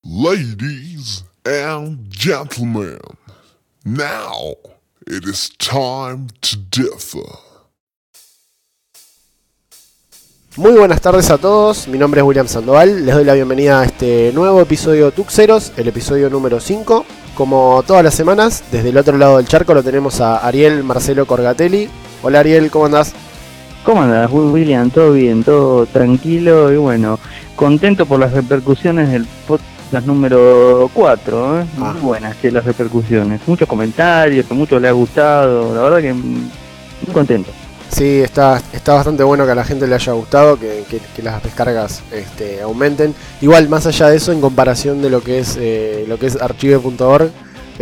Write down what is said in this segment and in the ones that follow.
Ladies and gentlemen, now it is time to differ. Muy buenas tardes a todos, mi nombre es William Sandoval, les doy la bienvenida a este nuevo episodio de Tuxeros, el episodio número 5. Como todas las semanas, desde el otro lado del charco lo tenemos a Ariel Marcelo Corgatelli. Hola Ariel, ¿cómo andás? ¿Cómo andás, William? ¿Todo bien? ¿Todo tranquilo? Y bueno, contento por las repercusiones del podcast número 4, ¿eh? Muy buenas las repercusiones, muchos comentarios, a muchos les ha gustado, la verdad que muy contento. Sí, está bastante bueno que a la gente le haya gustado, que las descargas aumenten. Igual, más allá de eso, en comparación de lo que es archive.org,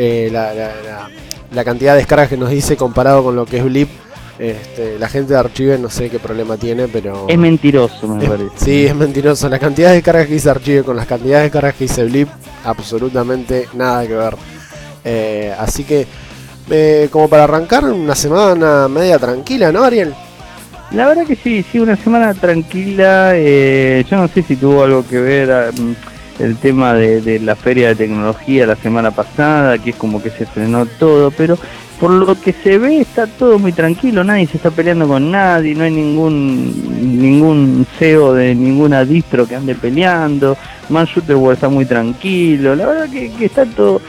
la cantidad de descargas que nos dice comparado con lo que es Blip, la gente de Archive no sé qué problema tiene, pero... Es mentiroso, me parece. Sí, es mentiroso. La cantidad de descargas que dice Archive con las cantidades de descargas que dice Blip, absolutamente nada que ver. Así que... como para arrancar una semana media tranquila, ¿no, Ariel? La verdad que sí, una semana tranquila. Yo no sé si tuvo algo que ver el tema de la feria de tecnología la semana pasada, que es como que se frenó todo, pero por lo que se ve está todo muy tranquilo, nadie se está peleando con nadie, no hay ningún CEO de ninguna distro que ande peleando, Man Shooterworld está muy tranquilo, la verdad que está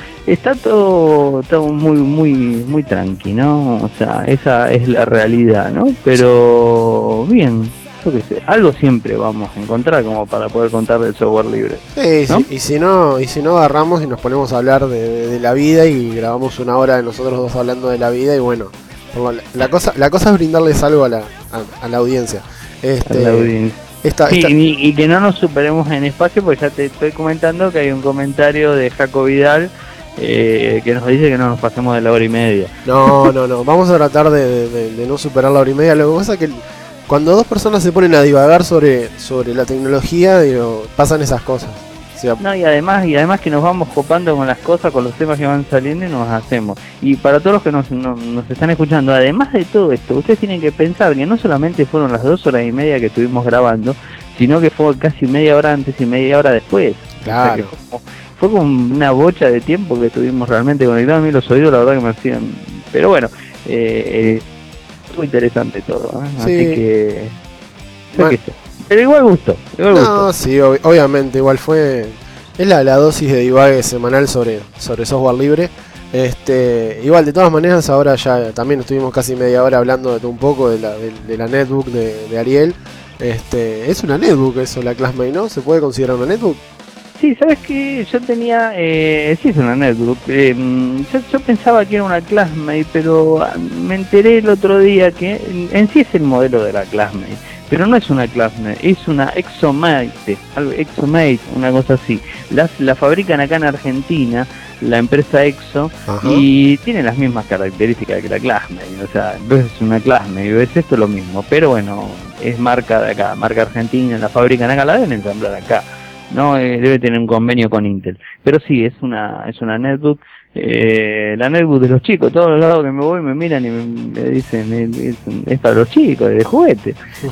todo muy tranqui, ¿no? O sea, esa es la realidad, ¿no? Pero bien, yo qué sé, algo siempre vamos a encontrar como para poder contar del software libre. Sí, ¿no? Y si no agarramos y nos ponemos a hablar de la vida y grabamos una hora de nosotros dos hablando de la vida y bueno, la cosa es brindarles algo a la audiencia. A la audiencia. Y que no nos superemos en espacio, porque ya te estoy comentando que hay un comentario de Jaco Vidal que nos dice que no nos pasemos de la hora y media. No, vamos a tratar de no superar la hora y media. Lo que pasa es que cuando dos personas se ponen a divagar sobre la tecnología, pasan esas cosas. O sea, no, y además que nos vamos copando con las cosas, con los temas que van saliendo y nos hacemos. Y para todos los que nos están escuchando, además de todo esto, ustedes tienen que pensar que no solamente fueron las 2 horas y media que estuvimos grabando, sino que fue casi media hora antes y media hora después. Claro. O sea que fue como una bocha de tiempo que estuvimos realmente conectados. A mí los oídos la verdad que me hacían... Pero bueno, muy interesante todo, ¿eh? Sí. Así que... Pero igual gustó. Sí, obviamente, igual es la dosis de divague semanal sobre software libre. Igual, de todas maneras, ahora ya también estuvimos casi media hora hablando de todo un poco de la netbook de Ariel. Es una netbook eso, la Classmate, ¿no? ¿Se puede considerar una netbook? Sí, ¿sabes qué? Yo tenía... sí, es una netbook. Yo pensaba que era una Classmate, pero me enteré el otro día que en sí es el modelo de la Classmate. Pero no es una Classmate, es una Exomate, una cosa así. La fabrican acá en Argentina, la empresa Exo. Ajá. Y tiene las mismas características que la Classmate. O sea, entonces es una Classmate, es esto lo mismo. Pero bueno, es marca de acá, marca argentina, la fabrican acá, la deben ensamblar acá. No, debe tener un convenio con Intel. Pero sí, es una netbook. La netbook de los chicos, todos los lados que me voy me miran y me dicen es para los chicos, de juguete.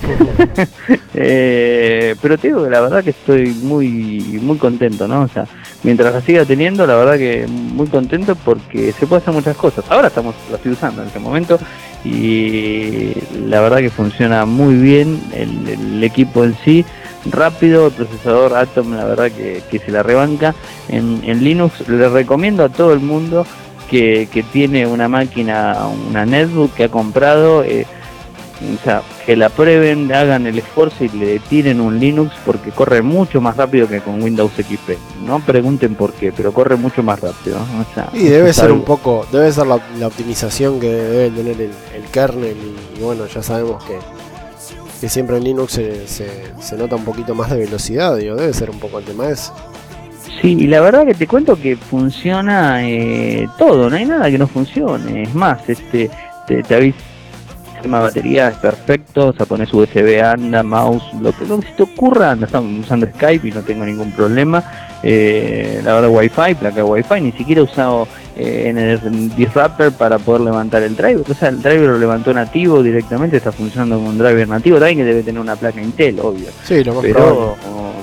Pero te digo que la verdad que estoy muy contento, ¿no? O sea, mientras la siga teniendo, la verdad que muy contento porque se puede hacer muchas cosas. Ahora la estoy usando en este momento y la verdad que funciona muy bien el equipo en sí. Rápido, el procesador Atom, la verdad que se la rebanca. En Linux le recomiendo a todo el mundo que tiene una máquina, una netbook que ha comprado, o sea, que la prueben, hagan el esfuerzo y le tiren un Linux porque corre mucho más rápido que con Windows XP. No pregunten por qué, pero corre mucho más rápido. O sea, y debe ser la optimización que debe tener el kernel y bueno, ya sabemos que siempre en Linux se nota un poquito más de velocidad, debe ser un poco el tema ese. Sí, y la verdad que te cuento que funciona todo, no hay nada que no funcione. Es más, te avisa, el tema de batería es perfecto, o sea, pones USB, anda, mouse, lo que se te ocurra, anda, estamos usando Skype y no tengo ningún problema. La verdad, Wi-Fi, placa Wi-Fi, ni siquiera he usado en el Disruptor para poder levantar el driver. O sea, el driver lo levantó nativo directamente, está funcionando como un driver nativo, también que debe tener una placa Intel, obvio. Sí, lo más pero probable.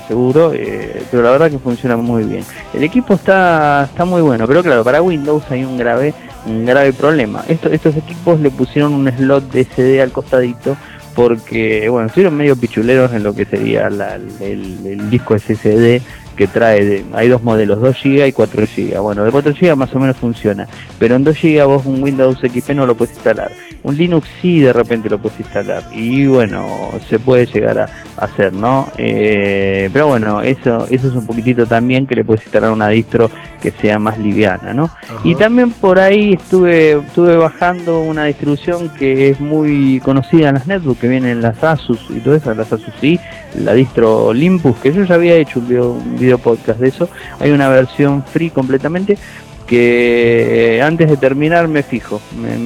seguro, pero la verdad que funciona muy bien. El equipo está muy bueno, pero claro, para Windows hay un grave problema. Estos equipos le pusieron un slot de SD al costadito porque, bueno, estuvieron medio pichuleros en lo que sería el disco SSD que trae, hay dos modelos, 2 GB y 4 GB. Bueno, de 4 GB más o menos funciona, pero en 2 GB vos un Windows XP no lo puedes instalar. Un Linux sí de repente lo puedes instalar, y bueno, se puede llegar a hacer, ¿no? Pero bueno, eso es un poquitito también, que le puedes instalar una distro que sea más liviana, ¿no? Ajá. Y también por ahí estuve bajando una distribución que es muy conocida en las netbooks, que vienen las Asus y todo eso, las Asus sí, la distro Olympus, que yo ya había hecho un video podcast de eso. Hay una versión free completamente que antes de terminar me fijo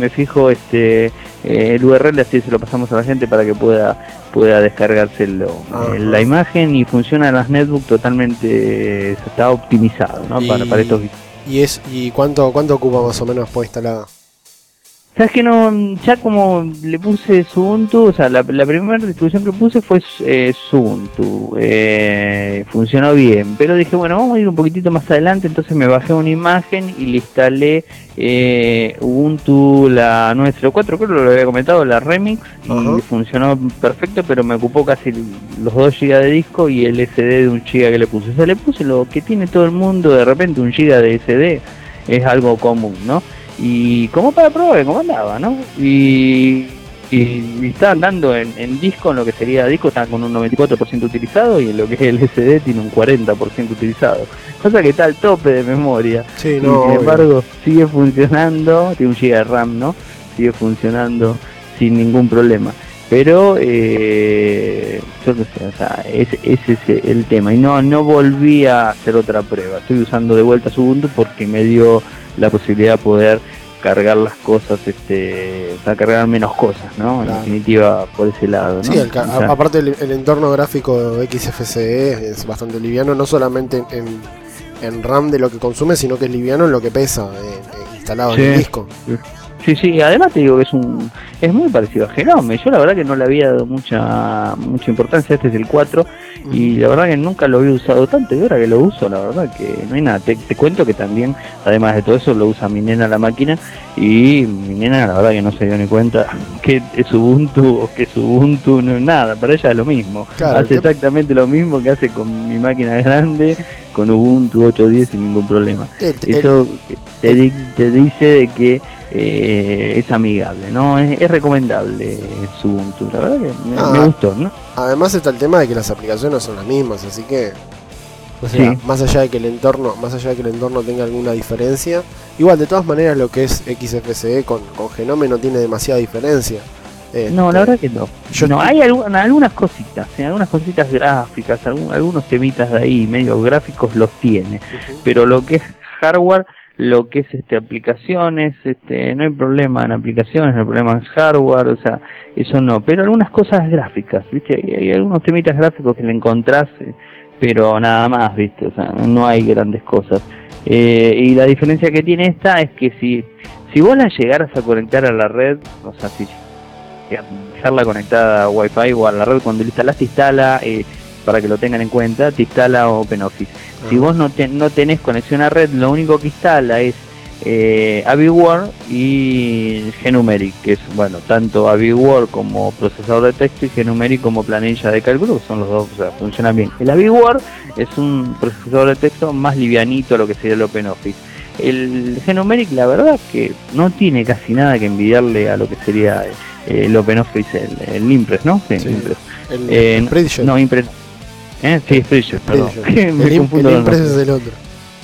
el URL, así se lo pasamos a la gente para que pueda descargárselo, la imagen, y funciona en las netbooks totalmente, está optimizado, ¿no? Para estos videos. ¿Y cuánto ocupa más o menos por instalada? Sabes que no, ya como le puse Ubuntu, o sea, la primera distribución que puse fue Ubuntu, funcionó bien, pero dije, bueno, vamos a ir un poquitito más adelante, entonces me bajé una imagen y le instalé Ubuntu, la 904, creo que lo había comentado, la Remix, y funcionó perfecto, pero me ocupó casi los 2 GB de disco y el SD de 1 GB que le puse. O sea, le puse lo que tiene todo el mundo, de repente 1 GB de SD es algo común, ¿no? Y como para probar cómo andaba, ¿no? Y está andando en disco, en lo que sería disco, está con un 94% utilizado, y en lo que es el SD tiene un 40% utilizado. Cosa que está al tope de memoria. Sí, no, sin embargo, sigue funcionando, tiene 1 GB de RAM, ¿no? Sigue funcionando sin ningún problema. Pero, yo qué sé, o sea, ese es el tema. Y no volví a hacer otra prueba. Estoy usando de vuelta Ubuntu porque me dio la posibilidad de poder cargar las cosas, o sea, cargar menos cosas, ¿no? Claro. En definitiva, por ese lado, ¿no? Sí, aparte el entorno gráfico XFCE es bastante liviano, no solamente en RAM de lo que consume, sino que es liviano en lo que pesa instalado en el disco. Sí, además te digo que es muy parecido a Genome. Yo la verdad que no le había dado mucha importancia. Este es el 4 y la verdad que nunca lo había usado tanto, y ahora que lo uso, la verdad que no hay nada. Te cuento que también, además de todo eso, lo usa mi nena la máquina, y mi nena la verdad que no se dio ni cuenta que es Ubuntu o que es Ubuntu, no es nada, para ella es lo mismo. Claro, hace exactamente lo mismo que hace con mi máquina grande, con Ubuntu 8.10 sin ningún problema. Eso te dice de que es amigable, ¿no? Es recomendable su Ubuntu, la verdad que me gustó, ¿no? Además está el tema de que las aplicaciones son las mismas, así que, o sea, más allá de que el entorno tenga alguna diferencia, igual de todas maneras lo que es XFCE con Genome no tiene demasiada diferencia. No, la verdad que no. Hay algunas cositas, algunas cositas gráficas, algunos temitas de ahí medio gráficos los tiene, pero lo que es hardware, lo que es aplicaciones, no hay problema en aplicaciones, no hay problema en hardware, o sea, eso no, pero algunas cosas gráficas, ¿viste? Hay algunos temitas gráficos que le encontrás, pero nada más, ¿viste? O sea, no hay grandes cosas. Y la diferencia que tiene esta es que si vos la llegaras a conectar a la red, o sea, si dejarla conectada a Wi-Fi o a la red, cuando la instalás te instala, para que lo tengan en cuenta, te instala OpenOffice. Si vos no tenés conexión a red, lo único que instala es AbiWord y GNumeric, que es, bueno, tanto AbiWord como procesador de texto y GNumeric como planilla de cálculo, son los dos, o sea, funcionan bien. El AbiWord es un procesador de texto más livianito a lo que sería el OpenOffice. El GNumeric, la verdad que no tiene casi nada que envidiarle a lo que sería el OpenOffice, el Impress, ¿no? Sí, sí. Impress. Impress. No, Impress. Sí, Spreadsheet, perdón. El Impress es el otro.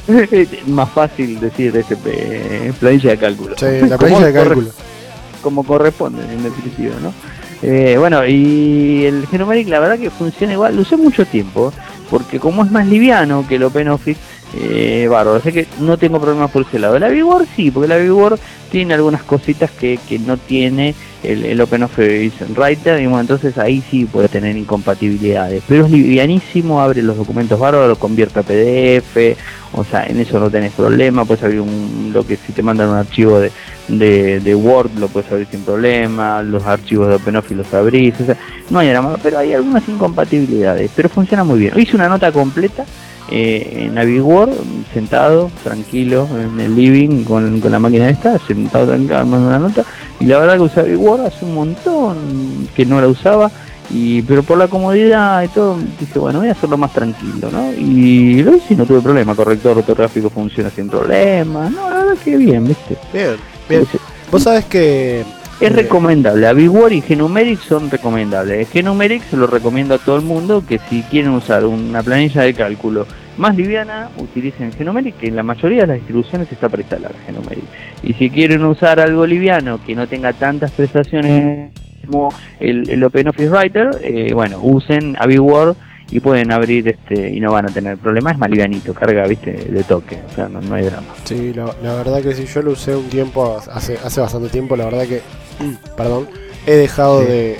Más fácil decir planilla de cálculo. Sí, la planilla de cálculo. Como corresponde, en definitiva, ¿no? Bueno, y el GNumeric la verdad que funciona igual, lo usé mucho tiempo, porque como es más liviano que el OpenOffice, bárbaro, así que no tengo problemas por ese lado. El AbiWord sí, porque el AbiWord tiene algunas cositas que no tiene el OpenOffice Writer, y bueno, entonces ahí sí puede tener incompatibilidades, pero es livianísimo, abre los documentos bárbaros, los convierte a PDF, O sea, en eso no tenés problema, puedes abrir lo que si te mandan un archivo de Word lo puedes abrir sin problema, los archivos de OpenOffice los abrís, o sea, no hay drama, pero hay algunas incompatibilidades, pero funciona muy bien. Hice una nota completa en AviWord, sentado, tranquilo, en el living, con la máquina esta, sentado tranquilo, armando una nota, y la verdad que usé AviWord hace un montón que no la usaba, pero por la comodidad y todo, dije, bueno, voy a hacerlo más tranquilo, ¿no? Y lo hice y no tuve problema, corrector ortográfico funciona sin problema, no, la verdad que bien, ¿viste? Bien, bien. Vos sabés que... Es recomendable, AviWord y GNumeric son recomendables. GNumeric se lo recomiendo a todo el mundo que si quieren usar una planilla de cálculo más liviana, utilicen GNumeric, que en la mayoría de las distribuciones está para instalar GNumeric. Y si quieren usar algo liviano, que no tenga tantas prestaciones como el OpenOffice Writer, bueno, usen AviWord y pueden abrir y no van a tener problemas. Es más livianito, carga, viste, de toque, o sea, no hay drama. Sí, la verdad que sí, yo lo usé un tiempo, hace bastante tiempo, la verdad que perdón, he dejado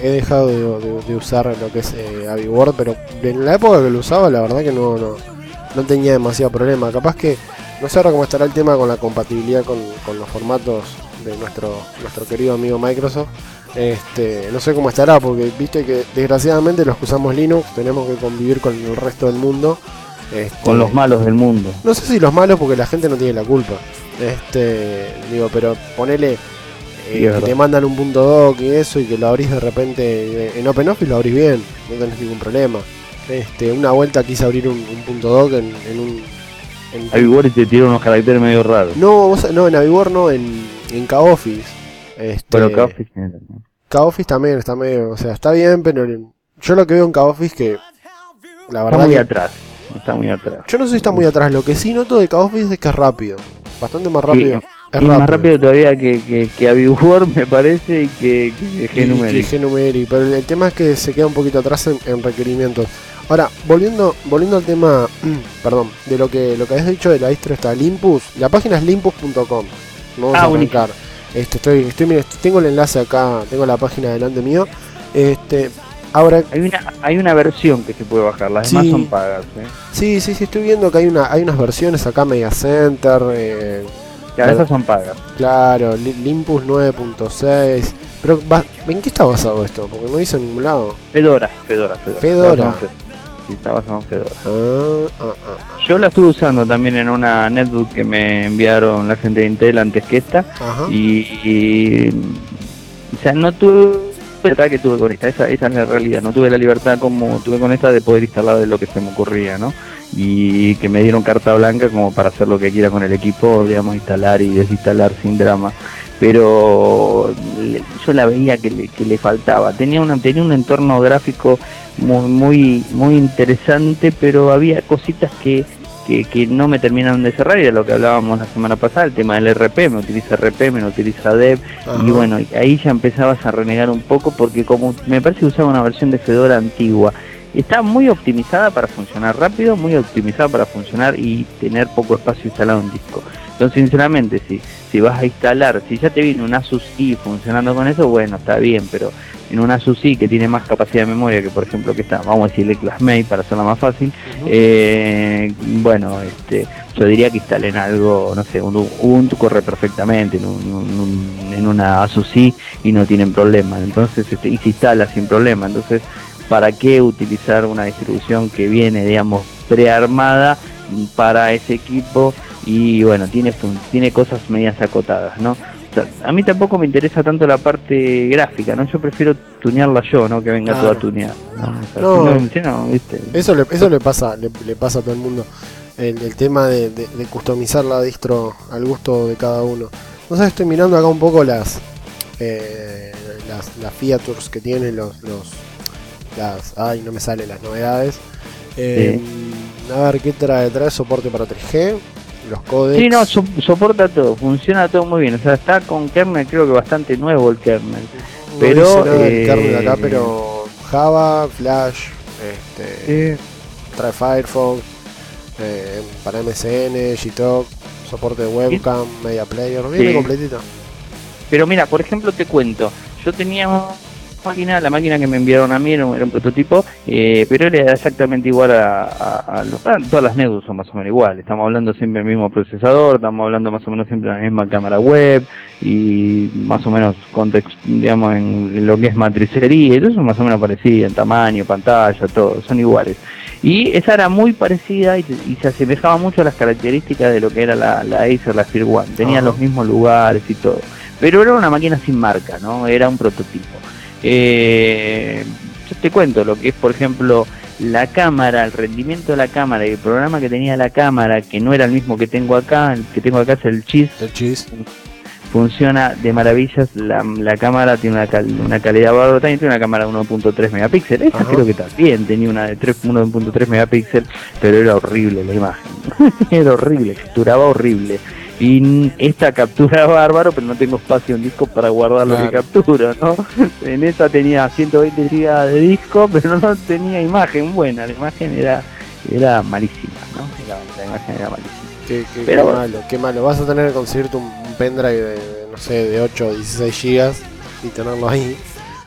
de usar lo que es AviWord, pero en la época que lo usaba la verdad que no tenía demasiado problema. Capaz que no sé ahora cómo estará el tema con la compatibilidad con los formatos de nuestro querido amigo Microsoft. No sé cómo estará, porque viste que desgraciadamente los que usamos Linux tenemos que convivir con el resto del mundo, con los malos del mundo. No sé si los malos, porque la gente no tiene la culpa, pero ponele que te mandan un punto doc y eso, y que lo abrís de repente en OpenOffice, lo abrís bien, no tenés ningún problema. Una vuelta quise abrir un punto doc en AviWord te tira unos caracteres medio raros. No, en AviWord no, en KOffice. Pero KOffice también está medio, o sea, está bien, pero yo lo que veo en KOffice que la verdad está muy atrás. Está muy atrás. Yo no sé si está muy atrás, lo que sí noto de KOffice es que es rápido, bastante más rápido. Sí. Es más rápido todavía que AviWord, me parece, y que GNumeric. Pero el tema es que se queda un poquito atrás en requerimientos. Ahora, volviendo al tema, perdón, de lo que has dicho de la distro está Limpus. La página es limpus.com. Vamos a arrancar. Tengo el enlace acá, tengo la página delante mío. Ahora hay una versión que se puede bajar, las demás son pagas. Sí, estoy viendo que hay unas versiones acá, Media Center. Claro, esas son pagas. Claro, Limpus 9.6. Pero, ¿en qué está basado esto? Porque no dice en ningún lado. Fedora. Sí, está basado en Fedora. Yo la estuve usando también en una netbook que me enviaron la gente de Intel antes que esta. Ajá. Y o sea, no tuve la libertad que tuve con esta. Esa es la realidad. No tuve la libertad como tuve con esta de poder instalar de lo que se me ocurría, ¿no? Y que me dieron carta blanca como para hacer lo que quiera con el equipo, digamos, instalar y desinstalar sin drama. Pero yo la veía que le faltaba. Tenía un entorno gráfico muy interesante, pero había cositas que no me terminaron de cerrar, y era lo que hablábamos la semana pasada, el tema del RPM, utiliza RPM, no utiliza Dev. Ajá. Y bueno, ahí ya empezabas a renegar un poco, porque como me parece que usaba una versión de Fedora antigua. Está muy optimizada para funcionar rápido, muy optimizada para funcionar y tener poco espacio instalado en disco. Entonces, sinceramente, si vas a instalar, si ya te viene un Asus I funcionando con eso, bueno, está bien, pero en un Asus I que tiene más capacidad de memoria que, por ejemplo, que está, vamos a decirle ClassMate para hacerla más fácil, bueno, yo diría que instalen algo, no sé, un Ubuntu corre perfectamente en una Asus I y no tienen problema. Entonces, y se instala sin problema. Entonces, ¿para qué utilizar una distribución que viene, digamos, prearmada para ese equipo? Y bueno, tiene cosas medias acotadas, ¿no? O sea, a mí tampoco me interesa tanto la parte gráfica, ¿no? Yo prefiero tunearla yo, ¿no? Que venga toda tuneada, ¿no? O sea, no, ¿viste? Eso le pasa a todo el mundo. El tema de customizar la distro al gusto de cada uno. No sé, estoy mirando acá un poco las features que tienen no me salen las novedades. A ver, ¿qué trae? Trae soporte para 3G, los codecs. Sí, no, soporta todo, funciona todo muy bien. O sea, está con kernel, creo que bastante nuevo el kernel. No pero el kernel acá, pero Java, Flash, trae Firefox, para MSN, Gtalk, soporte de webcam, media player, viene completito. Pero mira, por ejemplo, te cuento, yo tenía la máquina que me enviaron a mí era un prototipo, pero era exactamente igual a todas las netbooks son más o menos iguales. Estamos hablando siempre del mismo procesador, estamos hablando más o menos siempre de la misma cámara web y más o menos digamos en lo que es matricería, y todo eso es más o menos parecido en tamaño, pantalla, todo, son iguales. Y esa era muy parecida y se asemejaba mucho a las características de lo que era la Acer, la Sphere One. Tenía los mismos lugares y todo. Pero era una máquina sin marca, ¿no? Era un prototipo. Yo te cuento lo que es, por ejemplo, la cámara, el rendimiento de la cámara y el programa que tenía la cámara, que no era el mismo que tengo acá. El que tengo acá es el Cheese. Funciona de maravillas. La cámara tiene una calidad bárbara, también tiene una cámara de 1.3 megapíxeles. Esa creo que también tenía una de 1.3 megapíxeles, pero era horrible la imagen. Era horrible, capturaba horrible. Y esta captura bárbaro, pero no tengo espacio en disco para guardar lo que capturo, ¿no? En esta tenía 120 GB de disco, pero no tenía imagen buena. La imagen era malísima, ¿no? La imagen era malísima. Qué malo. Vas a tener que conseguirte un pendrive de, no sé, de 8 o 16 GB y tenerlo ahí.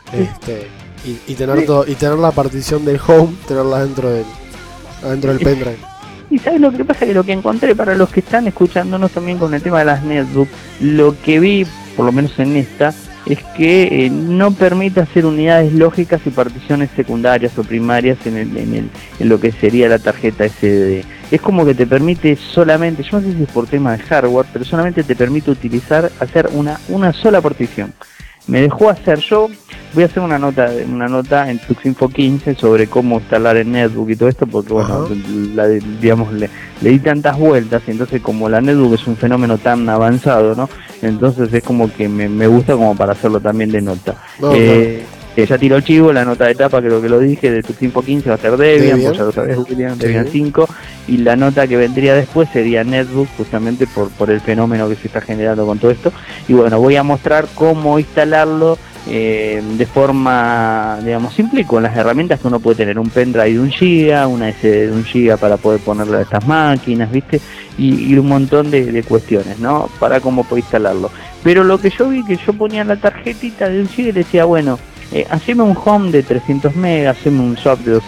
Y tener todo, y tener la partición del home, tenerla dentro del pendrive. Y ¿sabes lo que pasa? Que lo que encontré para los que están escuchándonos también con el tema de las netbooks, lo que vi, por lo menos en esta, es que no permite hacer unidades lógicas y particiones secundarias o primarias en lo que sería la tarjeta SD. Es como que te permite solamente, yo no sé si es por tema de hardware, pero solamente te permite hacer una sola partición. Me dejó hacer, yo voy a hacer una nota en Tuxinfo 15 sobre cómo instalar el netbook y todo esto, porque bueno, digamos, le di tantas vueltas, y entonces como la netbook es un fenómeno tan avanzado, ¿no? Entonces es como que me gusta como para hacerlo también de nota. Ya tiró el chivo, la nota de etapa, creo que lo dije, de Tuxinfo 15 va a ser Debian, pues ya lo sabés, Debian 5, y la nota que vendría después sería netbook, justamente por el fenómeno que se está generando con todo esto. Y bueno, voy a mostrar cómo instalarlo de forma, digamos, simple, con las herramientas que uno puede tener, un pendrive de 1 GB, una SD de 1 GB para poder ponerle a estas máquinas, ¿viste? Y un montón de cuestiones, ¿no? Para cómo puedo instalarlo. Pero lo que yo vi, que yo ponía la tarjetita de 1 GB y decía, bueno, haceme un home de 300 megas, haceme un swap de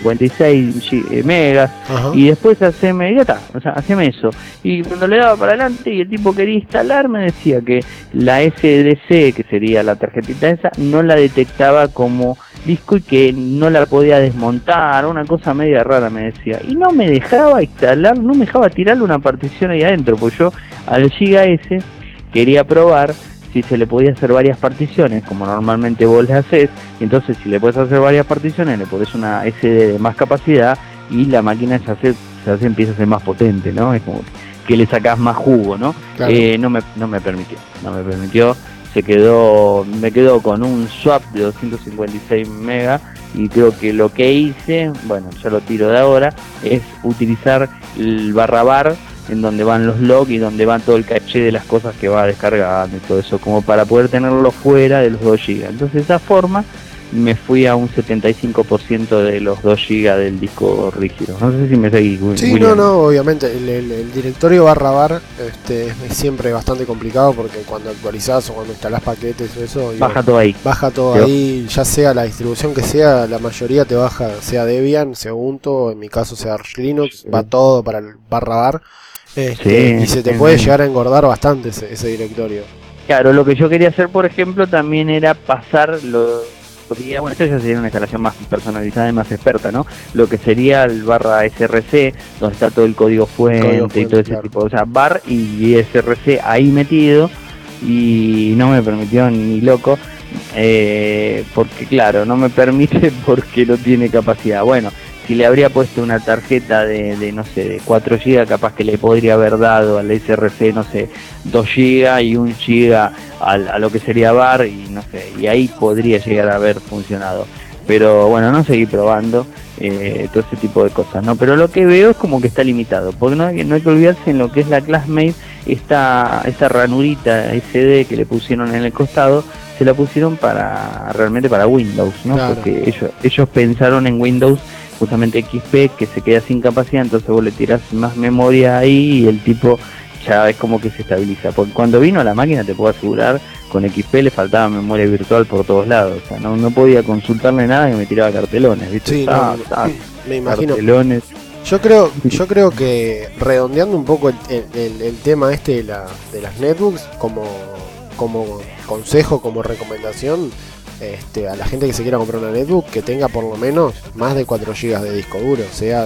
256 megas, y después haceme, ya está, o sea, haceme eso. Y cuando le daba para adelante y el tipo quería instalar, me decía que la SDC, que sería la tarjetita esa, no la detectaba como disco y que no la podía desmontar, una cosa media rara me decía. Y no me dejaba instalar, no me dejaba tirarle una partición ahí adentro, porque yo al Giga S quería probar si se le podía hacer varias particiones, como normalmente vos le haces. Entonces, si le puedes hacer varias particiones, le pones una SD de más capacidad y la máquina empieza a ser más potente, ¿no? Es como que le sacás más jugo, ¿no? Claro. No me permitió. Me quedó con un swap de 256 megas, y creo que lo que hice, bueno, ya lo tiro de ahora, es utilizar el /var, en donde van los logs y donde van todo el caché de las cosas que va descargando y todo eso, como para poder tenerlo fuera de los 2 GB. Entonces de esa forma me fui a un 75% de los 2 GB del disco rígido. No sé si me seguís. Sí, William. No, obviamente el directorio /var es siempre bastante complicado, porque cuando actualizás o cuando instalás paquetes o eso, baja todo ahí. Baja todo ahí, ya sea la distribución que sea, la mayoría te baja, sea Debian, sea Ubuntu, en mi caso sea Arch Linux, va todo para el /var. Y se te puede llegar a engordar bastante ese directorio. Claro, lo que yo quería hacer, por ejemplo, también era pasar bueno, esto ya sería una instalación más personalizada y más experta, ¿no? Lo que sería el /src, donde está todo el código fuente y todo ese tipo, o sea, bar y src ahí metido, y no me permitió ni loco, porque claro, no me permite porque no tiene capacidad. Bueno, si le habría puesto una tarjeta de no sé, de 4 GB, capaz que le podría haber dado al SRC, no sé, 2 GB y 1 GB a lo que sería bar, y no sé, y ahí podría llegar a haber funcionado. Pero bueno, no seguí probando todo ese tipo de cosas, ¿no? Pero lo que veo es como que está limitado, porque no hay que olvidarse en lo que es la Classmate, esta ranurita SD que le pusieron en el costado, se la pusieron realmente para Windows, ¿no? Claro. Porque ellos pensaron en Windows, justamente XP, que se queda sin capacidad, entonces vos le tirás más memoria ahí y el tipo ya es como que se estabiliza. Porque cuando vino a la máquina, te puedo asegurar, con XP le faltaba memoria virtual por todos lados, o sea, no podía consultarle nada y me tiraba cartelones, ¿viste? Sí, me imagino. Cartelones. Yo creo que redondeando un poco el tema este de las netbooks, como consejo, como recomendación, a la gente que se quiera comprar una netbook, que tenga por lo menos más de 4 GB de disco duro, o sea,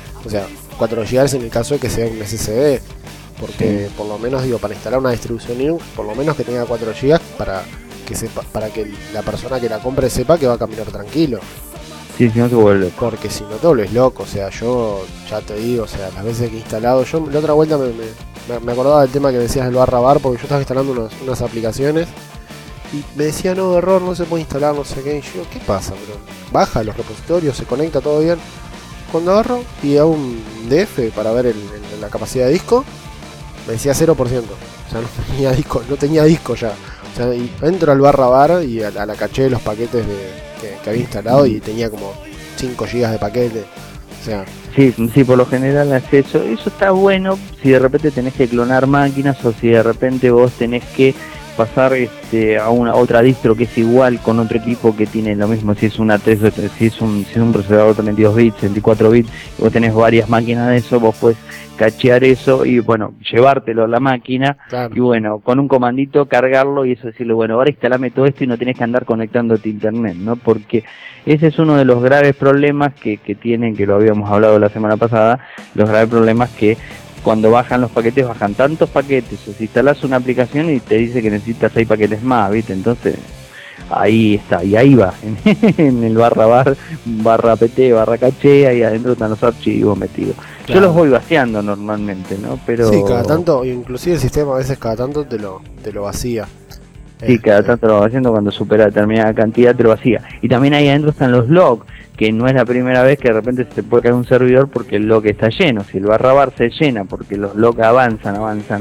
4 GB en el caso de que sea un SSD, porque por lo menos digo, para instalar una distribución Linux, por lo menos que tenga 4 GB para que la persona que la compre sepa que va a caminar tranquilo. Sí, si no se vuelve loco. Porque si no te vuelves loco, o sea, yo ya te digo, o sea, las veces que he instalado, yo la otra vuelta me acordaba del tema que decías del /var, porque yo estaba instalando unas aplicaciones y me decía, no, error, no se puede instalar, no sé qué, y yo, ¿qué pasa, bro? Baja los repositorios, se conecta todo bien. Cuando agarro y hago un DF para ver la capacidad de disco, me decía 0%, o sea, no tenía disco ya. O sea, y entro al /var y a la caché de los paquetes que había instalado y tenía como 5 GB de paquete. O sea, sí, por lo general hace eso. Eso está bueno si de repente tenés que clonar máquinas o si de repente vos tenés que pasar a una otra distro que es igual con otro equipo que tiene lo mismo, si es una 3, si es un procesador 32 bits, 64 bits, y vos tenés varias máquinas de eso, vos podés cachear eso y bueno, llevártelo a la máquina, claro. Y bueno, con un comandito cargarlo y eso decirle, bueno, ahora instalame todo esto y no tenés que andar conectándote a internet, ¿no? Porque ese es uno de los graves problemas que tienen, que lo habíamos hablado la semana pasada, los graves problemas que cuando bajan los paquetes, bajan tantos paquetes, o si instalas una aplicación y te dice que necesitas 6 paquetes más, ¿viste? Entonces, ahí está, y ahí va, en el /var, /pt, /caché, ahí adentro están los archivos metidos. Claro. Yo los voy vaciando normalmente, ¿no? Pero sí, cada tanto, inclusive el sistema a veces cada tanto te lo vacía. Sí, cada tanto lo va haciendo, cuando supera determinada cantidad te lo vacía. Y también ahí adentro están los logs, que no es la primera vez que de repente se te puede caer un servidor porque el log está lleno. Si el /var se llena porque los logs avanzan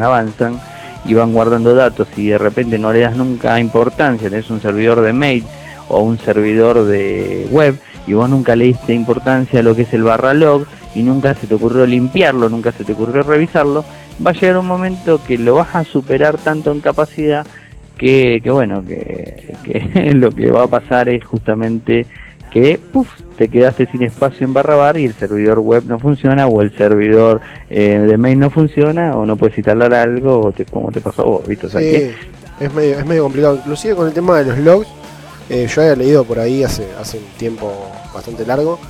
y van guardando datos y de repente no le das nunca importancia, tenés un servidor de mail o un servidor de web y vos nunca le diste importancia a lo que es el /log y nunca se te ocurrió limpiarlo, nunca se te ocurrió revisarlo, va a llegar un momento que lo vas a superar tanto en capacidad que bueno, que lo que va a pasar es justamente que te quedaste sin espacio en /var y el servidor web no funciona, o el servidor de mail no funciona, o no puedes instalar algo, o como te pasó a vos, ¿viste? O sea, sí, es medio complicado, inclusive con el tema de los logs. Yo había leído por ahí hace un tiempo bastante largo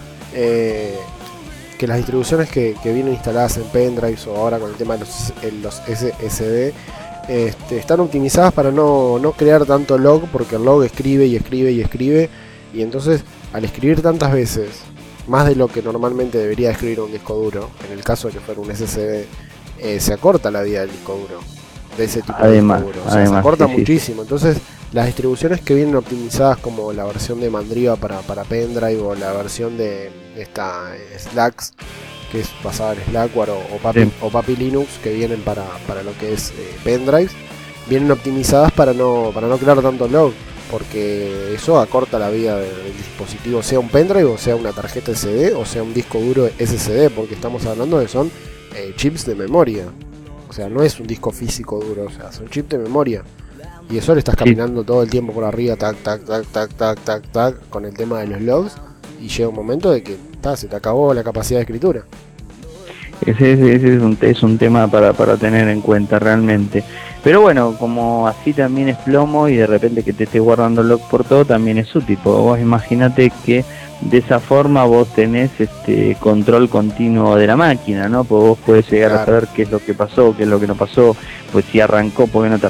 que las distribuciones que vienen instaladas en pendrives o ahora con el tema de los SSD están optimizadas para no crear tanto log, porque el log escribe y entonces al escribir tantas veces, más de lo que normalmente debería escribir un disco duro, en el caso de que fuera un SSD, se acorta la vida del disco duro, de ese tipo de disco duro, o sea, se acorta muchísimo. Entonces las distribuciones que vienen optimizadas, como la versión de Mandriva para pendrive, o la versión de esta Slacks, que es basada en Slackware, o Papi Linux, que vienen para lo que es pendrives, vienen optimizadas para no crear tanto log, porque eso acorta la vida del dispositivo, sea un pendrive, o sea una tarjeta SD, o sea un disco duro SSD, porque estamos hablando de son chips de memoria, o sea, no es un disco físico duro, o sea, son chips de memoria, y eso le estás caminando todo el tiempo por arriba, tac, con el tema de los logs, y llega un momento de que se te acabó la capacidad de escritura. Ese es un tema para tener en cuenta realmente. Pero bueno, como así también es plomo y de repente que te esté guardando log por todo, también es útil. Vos imagínate que de esa forma vos tenés control continuo de la máquina, ¿no? Pues vos podés llegar a saber qué es lo que pasó, qué es lo que no pasó, pues si arrancó, por qué no te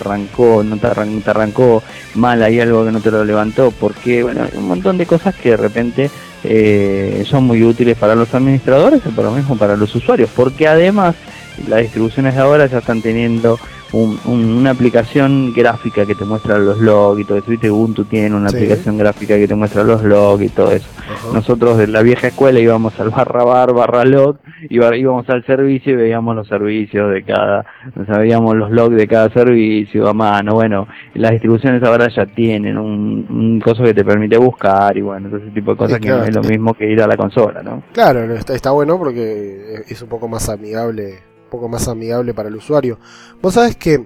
arrancó mal, hay algo que no te lo levantó, porque bueno, hay un montón de cosas que de repente son muy útiles para los administradores y para lo mismo para los usuarios, porque además las distribuciones de ahora ya están teniendo una aplicación gráfica que te muestra los logs y todo eso. ¿Viste? Ubuntu tiene una aplicación gráfica que te muestra los logs y todo eso. Nosotros de la vieja escuela íbamos al /var, /log, íbamos al servicio y veíamos los servicios de veíamos los logs de cada servicio a mano. Bueno, las distribuciones ahora ya tienen un coso que te permite buscar y bueno, ese tipo de cosas, que no es lo mismo que ir a la consola, ¿no? Claro, está bueno porque es un poco más amigable para el usuario. Vos sabés que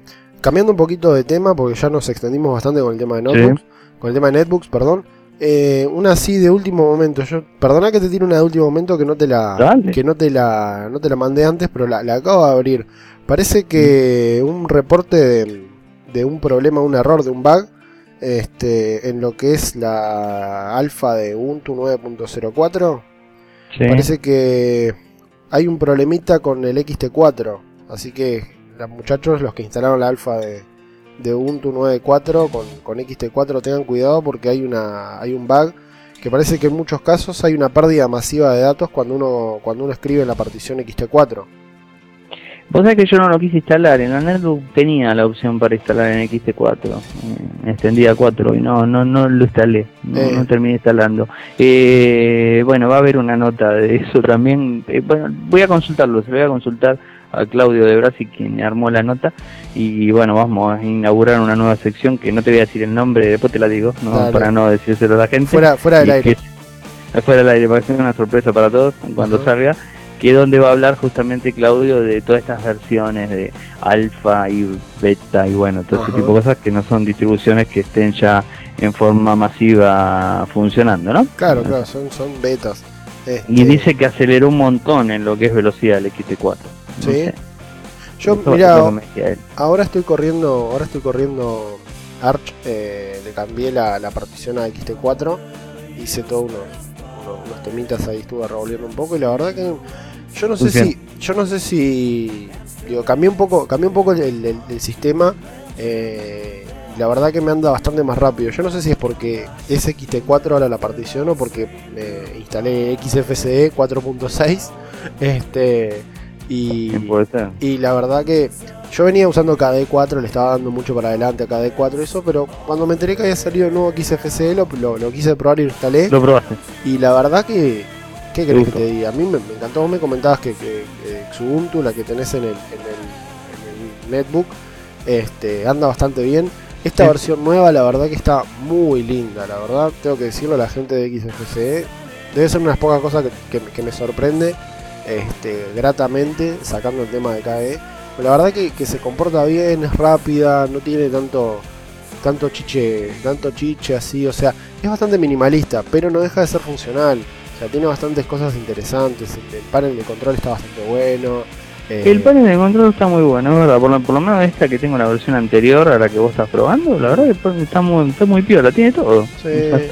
cambiando un poquito de tema, porque ya nos extendimos bastante con el tema de notebooks, con el tema de netbooks, perdón. Una así de último momento. Perdona que te tire una de último momento que no te la mandé antes, pero la acabo de abrir. Parece que un reporte de un problema, un error, de un bug, en lo que es la alfa de Ubuntu 9.04. Parece que hay un problemita con el XT4. Así que los muchachos, los que instalaron la alfa de Ubuntu 9.4 con XT4, tengan cuidado porque hay un bug que parece que en muchos casos hay una pérdida masiva de datos cuando uno escribe en la partición XT4. Vos sabés que yo no lo quise instalar, en la netbook tenía la opción para instalar en XT4, extendida 4, y no lo instalé, no terminé instalando. Bueno, va a haber una nota de eso también, bueno, voy a consultarlo, se lo voy a consultar a Claudio de Brasi, quien armó la nota, y bueno, vamos a inaugurar una nueva sección que no te voy a decir el nombre, después te la digo, ¿no? Para no decírselo a la gente. Fuera del aire. Fuera del aire, para que sea una sorpresa para todos cuando salga, que es donde va a hablar justamente Claudio de todas estas versiones de alfa y beta y bueno, todo ese tipo de cosas que no son distribuciones que estén ya en forma masiva funcionando, ¿no? Claro, son betas. Y dice que aceleró un montón en lo que es velocidad el XT4. Sí. No sé. Yo, mira, ahora estoy corriendo Arch, le cambié la partición a XT4, hice todos unos temitas ahí, estuve revolviendo un poco y la verdad que yo no sé si digo, cambié un poco el sistema, la verdad que me anda bastante más rápido. Yo no sé si es porque es XT4 ahora la partición o porque instalé XFCE 4.6 y la verdad que yo venía usando KDE4, le estaba dando mucho para adelante a KDE4 eso, pero cuando me enteré que había salido el nuevo XFCE lo quise probar y lo instalé. Lo probaste. Y la verdad que, ¿qué querés que te diga? A mí me encantó. Vos me comentabas que Ubuntu, la que tenés en el netbook, anda bastante bien. Esta versión nueva, la verdad que está muy linda, la verdad, tengo que decirlo a la gente de XFCE. Debe ser unas pocas cosas que me sorprende gratamente, sacando el tema de KDE. Pero la verdad que se comporta bien, es rápida, no tiene tanto chiche así, o sea, es bastante minimalista, pero no deja de ser funcional. O sea, tiene bastantes cosas interesantes, el panel de control está bastante bueno. El panel de control está muy bueno, es verdad, por lo menos esta que tengo la versión anterior a la que vos estás probando, la verdad que está muy piola, tiene todo. Sí.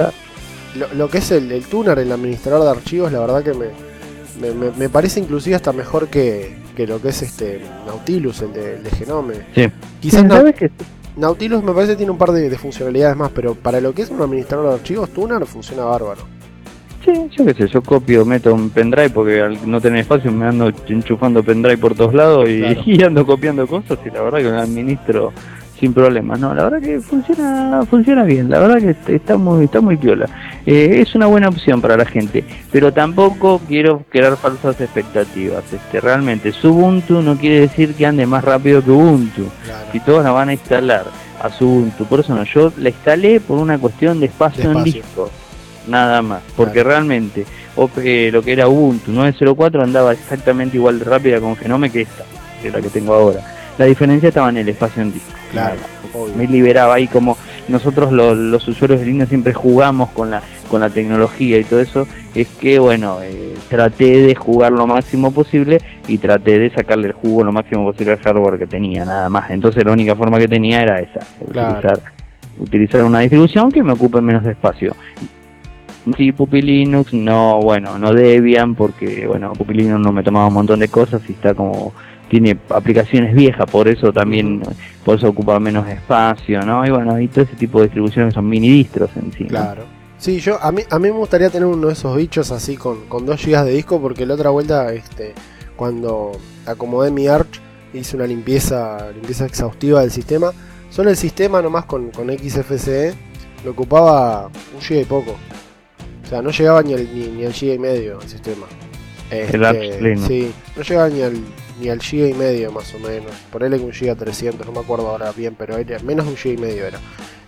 Lo que es el tuner, el administrador de archivos, la verdad que me parece inclusive hasta mejor que lo que es Nautilus, el de Genome. Sí. Quizás Nautilus me parece que tiene un par de funcionalidades más, pero para lo que es un administrador de archivos, Tuner funciona bárbaro. Sí, yo qué sé, yo meto un pendrive porque al no tener espacio me ando enchufando pendrive por todos lados y ando copiando cosas y la verdad que me administro sin problemas. No, la verdad que funciona bien, la verdad que está muy piola. Es una buena opción para la gente, pero tampoco quiero crear falsas expectativas. Realmente, Ubuntu no quiere decir que ande más rápido que Ubuntu. Claro. Si todos la van a instalar a Ubuntu, por eso no, yo la instalé por una cuestión de espacio. En disco. Nada más, porque realmente lo que era Ubuntu 9.04 andaba exactamente igual de rápida con Genome que esta, que es la que tengo ahora. La diferencia estaba en el espacio en disco. Claro, me liberaba ahí, como nosotros los usuarios de Linux siempre jugamos con la tecnología y todo eso, es que bueno, traté de jugar lo máximo posible y traté de sacarle el jugo lo máximo posible al hardware que tenía, nada más. Entonces la única forma que tenía era esa, utilizar una distribución que me ocupe menos espacio. Sí, Puppy Linux, no Debian, porque bueno, Puppy Linux no me tomaba un montón de cosas y tiene aplicaciones viejas, por eso también, por eso ocupa menos espacio, ¿no? Y bueno, y todo ese tipo de distribuciones son mini distros en sí, ¿no? Claro. Sí, a mí me gustaría tener uno de esos bichos así con 2 GB de disco, porque la otra vuelta, cuando acomodé mi Arch, hice una limpieza exhaustiva del sistema. Solo el sistema nomás con XFCE me ocupaba 1 GB y poco. O sea, no llegaba ni al giga y medio el sistema. El Arch Linux. Sí, no llegaba ni al giga y medio más o menos. Por él que 1 giga 300, no me acuerdo ahora bien, pero era menos de 1 giga y medio era.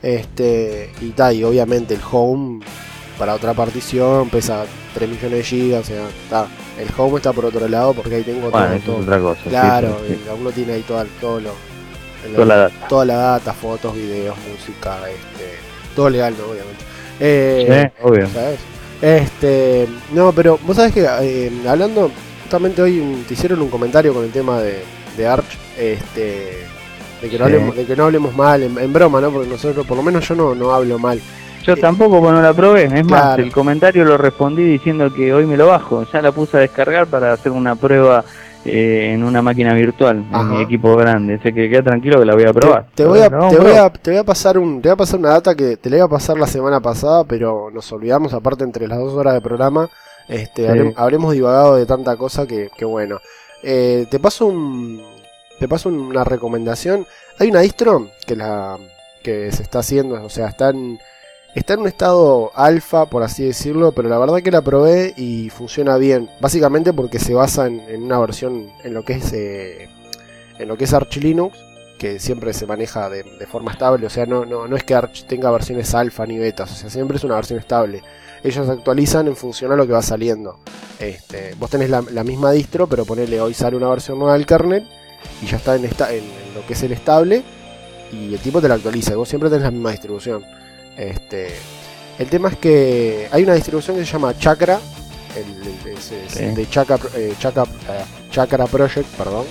Y obviamente el Home para otra partición pesa 3 millones de gigas, o sea, el Home está por otro lado porque ahí tengo todo. Es otra cosa. Claro, sí. uno tiene ahí todo Toda la data, fotos, videos, música, todo legal, ¿no? Obviamente. Sí, obvio. ¿Sabes? No, pero vos sabés que hablando, justamente hoy te hicieron un comentario con el tema de Arch, de que no hablemos mal, en broma, ¿no? Porque nosotros, por lo menos yo no hablo mal. Yo tampoco, porque no la probé. Es más, el comentario lo respondí diciendo que hoy me lo bajo. Ya la puse a descargar para hacer una prueba en una máquina virtual, en mi equipo grande. Sé que queda tranquilo que la voy a probar. Te voy a pasar una data que te la iba a pasar la semana pasada, pero nos olvidamos, aparte entre las 2 horas de programa, habremos divagado de tanta cosa que bueno. Te paso una recomendación. Hay una distro que se está haciendo, o sea, está en un estado alfa, por así decirlo, pero la verdad que la probé y funciona bien. Básicamente porque se basa en una versión, en lo que es Arch Linux, que siempre se maneja de forma estable. O sea, no es que Arch tenga versiones alfa ni betas, o sea, siempre es una versión estable. Ellos actualizan en función a lo que va saliendo. Vos tenés la misma distro, pero ponele, hoy sale una versión nueva del kernel y ya está en lo que es el estable, y el tipo te la actualiza, y vos siempre tenés la misma distribución. El tema es que hay una distribución que se llama Chakra, de Chakra Project, perdón,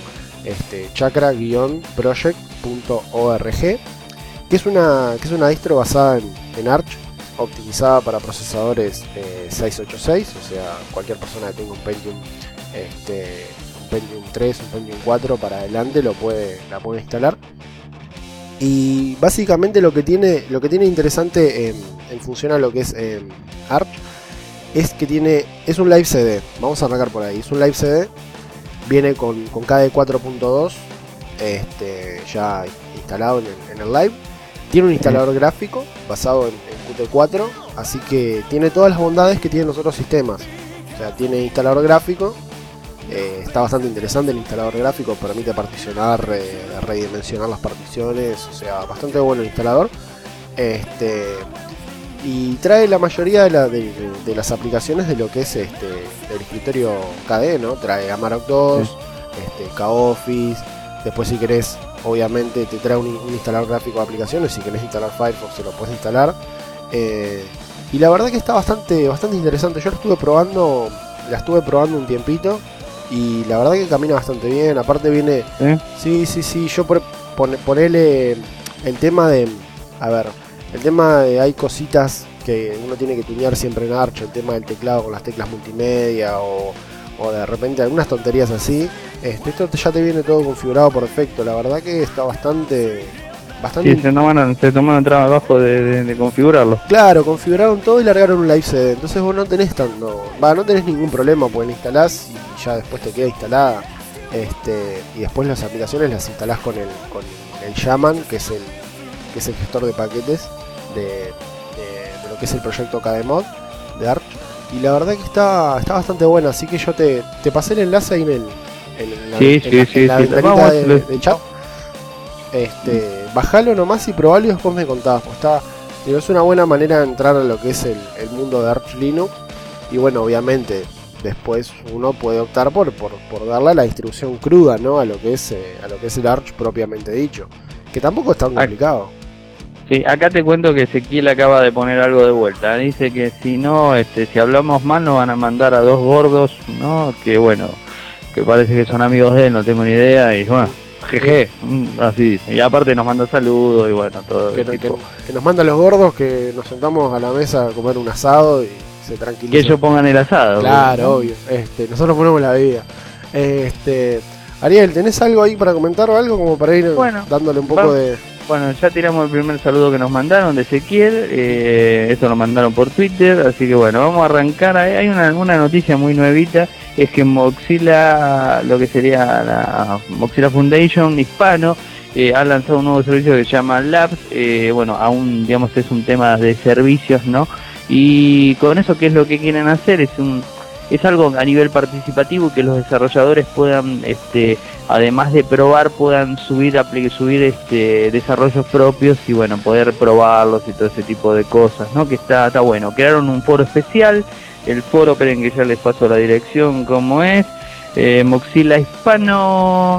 chakra-project.org, que es una distro basada en Arch, optimizada para procesadores 686, o sea, cualquier persona que tenga un Pentium 3, un Pentium 4 para adelante la puede instalar. Y básicamente lo que tiene interesante en función a lo que es Arch es que es un live CD. Vamos a arrancar por ahí. Es un live CD, viene con KDE 4.2 ya instalado en el live. Tiene un instalador gráfico basado en Qt4, así que tiene todas las bondades que tienen los otros sistemas. O sea, tiene instalador gráfico. Está bastante interesante el instalador gráfico, permite particionar, redimensionar las particiones, o sea, bastante bueno el instalador. Y trae la mayoría de las aplicaciones de lo que es el escritorio KDE, ¿no? Trae Amarok 2, KOffice, después si querés, obviamente te trae un instalador gráfico de aplicaciones, si querés instalar Firefox se lo puedes instalar. Y la verdad que está bastante interesante, yo la estuve probando un tiempito. Y la verdad que camina bastante bien. Aparte viene... Sí, yo ponele el tema de... A ver, el tema de... Hay cositas que uno tiene que tunear siempre en Arch. El tema del teclado con las teclas multimedia o de repente algunas tonterías así. Esto ya te viene todo configurado perfecto. La verdad que está bastante... Sí, se tomaron el trabajo de configurarlo. Claro, configuraron todo y largaron un live CD. Entonces vos no tenés no tenés ningún problema, pues la instalás y ya después te queda instalada. Y después las aplicaciones las instalás con el Yaman, que es el gestor de paquetes de lo que es el proyecto KDeMod de Arch. Y la verdad que está bastante buena, así que yo te pasé el enlace ahí en la ventanita de chat. Bajalo nomás y probalo y después me contás. Es una buena manera de entrar a lo que es el mundo de Arch Linux. Y bueno, obviamente después uno puede optar por darle a la distribución cruda, ¿no? a lo que es el Arch propiamente dicho, que tampoco es tan complicado. Sí, acá te cuento que Ezequiel acaba de poner algo de vuelta. Dice que si no, si hablamos mal nos van a mandar a dos gordos, ¿no? Que bueno, que parece que son amigos de él, no tengo ni idea. Y bueno, jeje, así dice. Y aparte nos manda saludos y bueno, todo. Que nos manda los gordos, que nos sentamos a la mesa a comer un asado y se tranquilizan. Que ellos pongan el asado. Claro, ¿no? Obvio. Nosotros ponemos la vida. Ariel, ¿tenés algo ahí para comentar o algo como para ir dándole un poco de... Bueno, ya tiramos el primer saludo que nos mandaron de Ezequiel, esto lo mandaron por Twitter, así que bueno, vamos a arrancar. Hay una noticia muy nuevita, es que Mozilla, lo que sería la Mozilla Foundation hispano, ha lanzado un nuevo servicio que se llama Labs, bueno, aún digamos es un tema de servicios, ¿no? Y con eso, ¿qué es lo que quieren hacer? Es algo a nivel participativo, que los desarrolladores puedan, además de probar, puedan subir desarrollos propios y bueno, poder probarlos y todo ese tipo de cosas, ¿no? Que está bueno. Crearon un foro especial, el foro, esperen que ya les paso la dirección como es, Mozilla Hispano,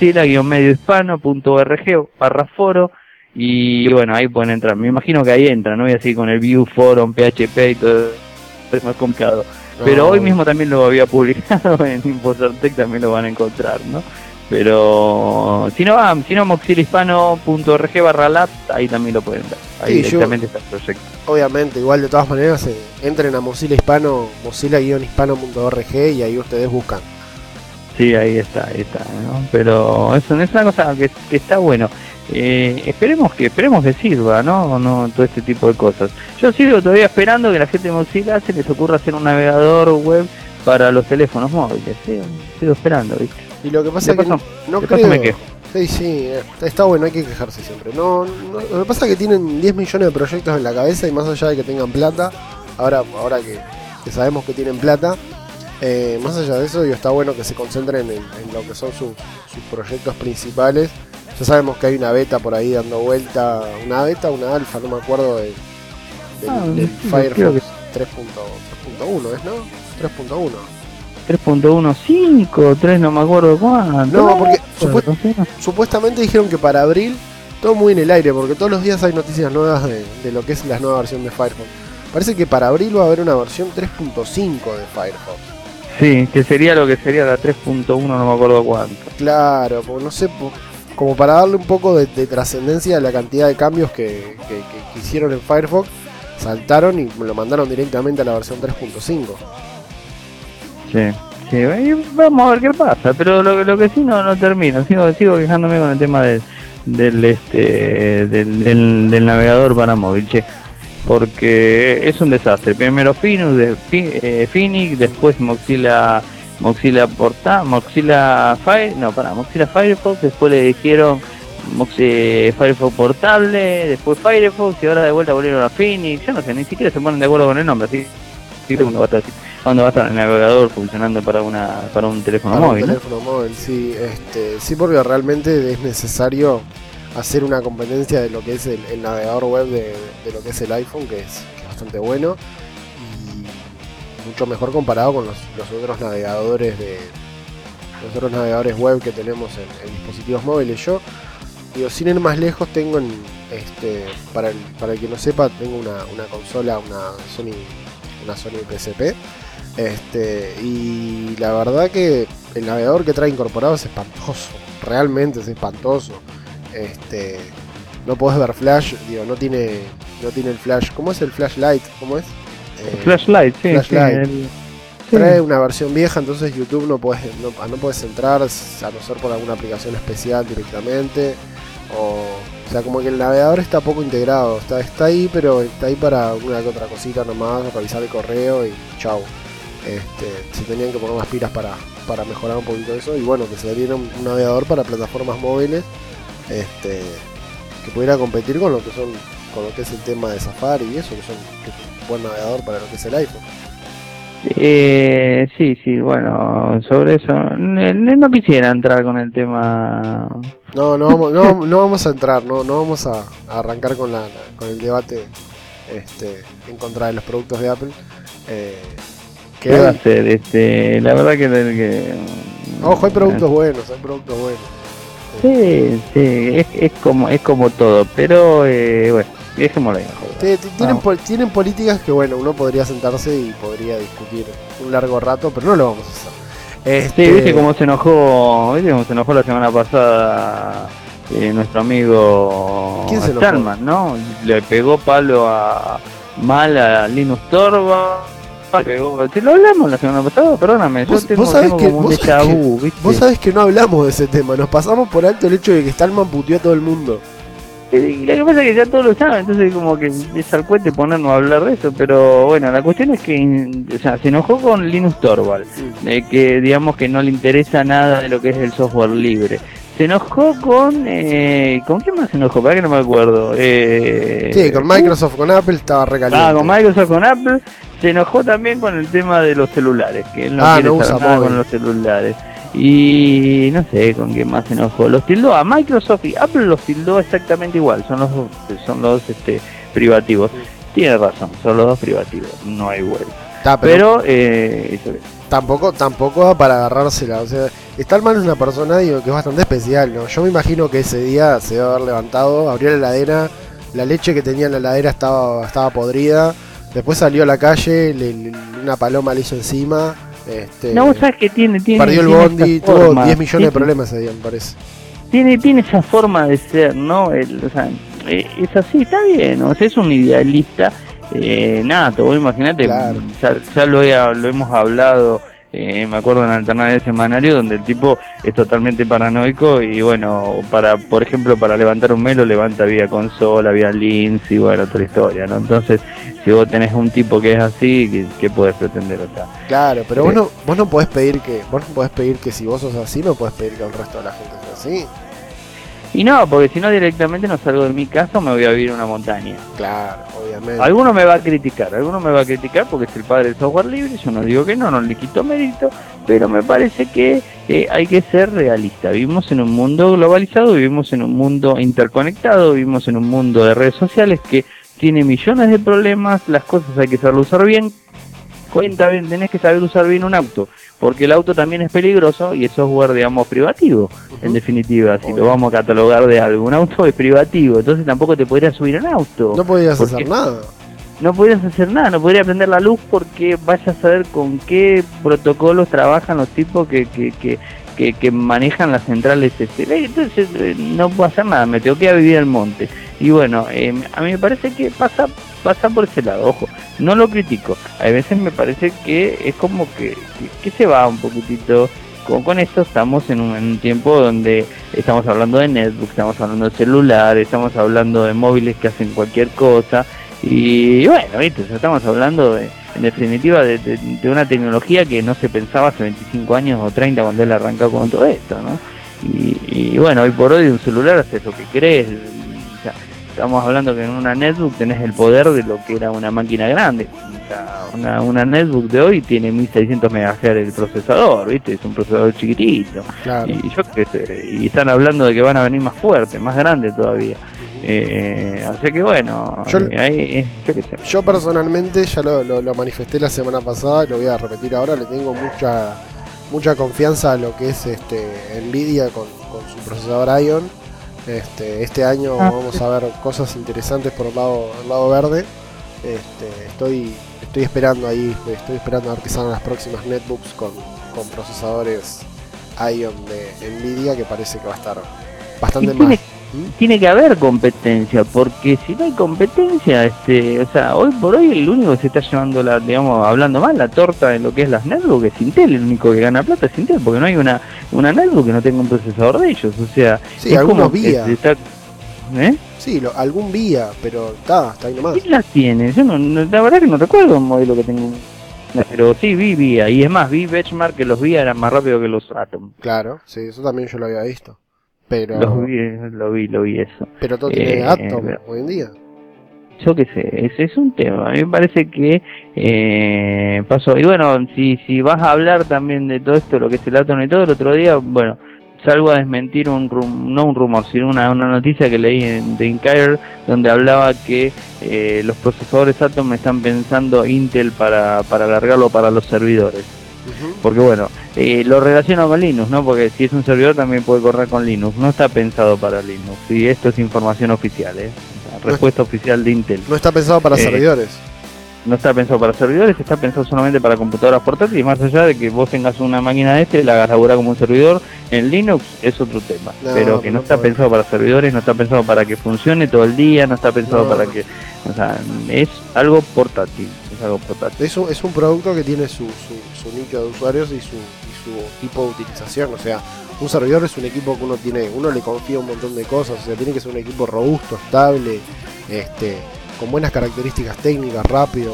Mozilla-mediohispano.org/foro, y bueno, ahí pueden entrar. Me imagino que ahí entran, no voy a seguir con el Vue, Forum, PHP y todo, es más complicado. Pero hoy mismo también lo había publicado en Infocertec, también lo van a encontrar, ¿no? Pero si no moxilahispano.org/lab, ahí también lo pueden ver. Ahí sí, directamente está el proyecto. Obviamente, igual de todas maneras, entren a Mozilla Hispano, mozilla-hispano.org, y ahí ustedes buscan. Sí, ahí está, ¿no? Pero es una cosa que está bueno. Esperemos que sirva, ¿no? Todo este tipo de cosas. Yo sigo todavía esperando que la gente de Mozilla se les ocurra hacer un navegador web para los teléfonos móviles. Sigo esperando, ¿viste? Y lo que pasa es que no creo. Me quejo. Sí, está bueno, hay que quejarse siempre. No, lo que pasa es que tienen 10 millones de proyectos en la cabeza, y más allá de que tengan plata, ahora que sabemos que tienen plata, más allá de eso, está bueno que se concentren en lo que son sus proyectos principales. Ya sabemos que hay una beta por ahí dando vuelta, una alfa, no me acuerdo, del Firefox 3.1, ¿es, no? 3.1. 3.15, 3 no me acuerdo cuánto. No, porque supuestamente dijeron que para abril, todo muy en el aire, porque todos los días hay noticias nuevas de lo que es la nueva versión de Firefox. Parece que para abril va a haber una versión 3.5 de Firefox. Sí, que sería lo que sería la 3.1, no me acuerdo cuánto. Claro, porque no sé, como para darle un poco de trascendencia a la cantidad de cambios que hicieron en Firefox, saltaron y lo mandaron directamente a la versión 3.5. Sí, vamos a ver qué pasa, pero lo que sí no termino, sigo quejándome con el tema del navegador para móvil, porque es un desastre. Primero Phoenix, después Mozilla Firefox, después le dijeron Firefox portable, después Firefox, y ahora de vuelta volvieron a Phoenix. Yo no sé, ni siquiera se ponen de acuerdo con el nombre, así cuando va a estar el navegador funcionando para un teléfono móvil. Un teléfono móvil, sí, sí, porque realmente es necesario hacer una competencia de lo que es el navegador web de lo que es el iPhone, que es bastante bueno y mucho mejor comparado con los otros navegadores web que tenemos en dispositivos móviles. Yo digo, sin ir más lejos, tengo para el que no sepa, tengo una consola, una Sony PSP, y la verdad que el navegador que trae incorporado es espantoso, realmente es espantoso. No podés ver flash, digo, no tiene el flash. ¿Cómo es el flashlight? ¿Cómo es? Flashlight, sí. Flashlight. Trae una versión vieja, entonces YouTube no puedes entrar, a no ser por alguna aplicación especial directamente. O sea, como que el navegador está poco integrado, está ahí, pero está ahí para una que otra cosita nomás, revisar el correo y chau. Se tenían que poner más pilas para mejorar un poquito eso, y bueno, que se diera un navegador para plataformas móviles que pudiera competir con lo que es el tema de Safari y eso, que es un buen navegador para lo que es el iPhone. Sí, bueno, sobre eso no quisiera entrar con el tema. No vamos a entrar, no vamos a arrancar con el debate en contra de los productos de Apple. ¿Qué va a ser? La verdad que ojo, hay productos buenos. Sí, es como todo, pero bueno, dejémoslo ahí. Tienen políticas que bueno, uno podría sentarse y podría discutir un largo rato, pero no lo vamos a hacer. Sí, viste cómo se enojó la semana pasada nuestro amigo Stallman, ¿no? Le pegó palo mal a Linus Torvalds. ¿Te lo hablamos la semana pasada? Perdóname, yo tengo como un déjà vu, ¿viste? Vos sabés que no hablamos de ese tema, nos pasamos por alto el hecho de que Stallman puteó a todo el mundo. Y lo que pasa es que ya todos lo saben, entonces como que es al cuente ponernos a hablar de eso, pero bueno, la cuestión es que se enojó con Linus Torvalds, que digamos que no le interesa nada de lo que es el software libre. Se enojó ¿con quién más se enojó? Para que no me acuerdo. Sí, con Microsoft, con Apple estaba recaliente. Con Microsoft, con Apple. Se enojó también con el tema de los celulares, que él no quiere saber nada con los celulares. Y no sé con quién más se enojó. Los tildó a Microsoft y Apple, los tildó exactamente igual. Son los privativos. Tiene razón, son los dos privativos, no hay vuelta. pero tampoco da para agarrársela. O sea, Stallman es una persona, digo, que es bastante especial, ¿no? Yo me imagino que ese día se debe haber levantado, abrió la heladera, la leche que tenía en la heladera estaba podrida, después salió a la calle, una paloma le hizo encima. No, ¿sabes qué tiene? Perdió el bondi, tuvo 10 millones de problemas ese día, me parece. Tiene esa forma de ser, ¿no? O sea, es así, está bien, ¿no? O sea, es un idealista nato. Vos imaginate, claro. ya lo hemos hablado, me acuerdo en Alternativa Semanario, donde el tipo es totalmente paranoico y bueno, por ejemplo, para levantar un melo levanta vía consola, vía Linux y bueno, otra historia, ¿no? Entonces, si vos tenés un tipo que es así, ¿qué podés pretender? O sea, claro, pero vos no podés pedir que si vos sos así, no podés pedir que el resto de la gente sea así. Y no, porque si no directamente no salgo de mi casa o me voy a vivir en una montaña. Claro, obviamente. Alguno me va a criticar porque es el padre del software libre, yo no digo que no le quito mérito, pero me parece que hay que ser realista. Vivimos en un mundo globalizado, vivimos en un mundo interconectado, vivimos en un mundo de redes sociales que tiene millones de problemas, las cosas hay que saberlo usar bien. Tenés que saber usar bien un auto, porque el auto también es peligroso y es software, digamos, privativo, en definitiva, si lo vamos a catalogar de algo. Un auto es privativo, entonces tampoco te podrías subir en auto. No podrías hacer nada. No podrías hacer nada, no podrías prender la luz porque vayas a saber con qué protocolos trabajan los tipos que manejan las centrales. Entonces no puedo hacer nada, me tengo que ir a vivir al monte. Y bueno, a mí me parece que pasa por ese lado, ojo, no lo critico. A veces me parece que es como que se va un poquitito. Con esto estamos en un tiempo donde estamos hablando de netbook, estamos hablando de celular, estamos hablando de móviles que hacen cualquier cosa. Y bueno, ¿viste? Estamos hablando en definitiva de una tecnología que no se pensaba hace 25 años o 30 cuando él arrancó con todo esto, ¿no? Y bueno, hoy por hoy un celular haces lo que querés. O sea, estamos hablando que en una netbook tenés el poder de lo que era una máquina grande. O sea, una netbook de hoy tiene 1600 MHz el procesador, ¿viste? Es un procesador chiquitito. Claro. Y están hablando de que van a venir más fuertes, más grandes todavía. Así que bueno, yo personalmente ya lo manifesté la semana pasada, lo voy a repetir ahora, le tengo mucha confianza a lo que es Nvidia con su procesador Ion. Este año vamos a ver cosas interesantes por el lado verde. Estoy esperando a ver qué salen las próximas netbooks con procesadores Ion de Nvidia, que parece que va a estar bastante más. Tiene que haber competencia, porque si no hay competencia, o sea, hoy por hoy el único que se está llevando hablando mal, la torta en lo que es las netbooks es Intel. El único que gana plata es Intel, porque no hay una netbook que no tenga un procesador de ellos. O sea, sí, algunos VIA. Sí, algún VIA, pero está ahí nomás. ¿Quién las tiene? Yo la verdad que no recuerdo un modelo que tenga pero sí vi VIA, y es más, vi benchmark que los VIA eran más rápidos que los Atom. Claro, sí, eso también yo lo había visto. Pero lo vi eso. Pero todo tiene Atom hoy en día. Yo qué sé, ese es un tema. A mí me parece que pasó. Y bueno, si vas a hablar también de todo esto, lo que es el Atom y todo, el otro día, bueno, salgo a desmentir no un rumor, sino una noticia que leí en The Inquirer, donde hablaba que los procesadores Atom están pensando Intel para alargarlo para los servidores. Porque bueno, lo relaciono con Linux, ¿no? Porque si es un servidor también puede correr con Linux. No está pensado para Linux. Y esto es información oficial, respuesta oficial de Intel. No está pensado para servidores. No está pensado para servidores, está pensado solamente para computadoras portátiles. Y más allá de que vos tengas una máquina de la hagas laburar como un servidor en Linux, es otro tema. Pero que no está pensado para servidores, no está pensado para que funcione todo el día, no está pensado para que... O sea, es algo portátil. Es un producto que tiene su nicho de usuarios y su tipo de utilización. O sea, un servidor es un equipo que uno le confía un montón de cosas. O sea, tiene que ser un equipo robusto, estable, con buenas características técnicas, rápido.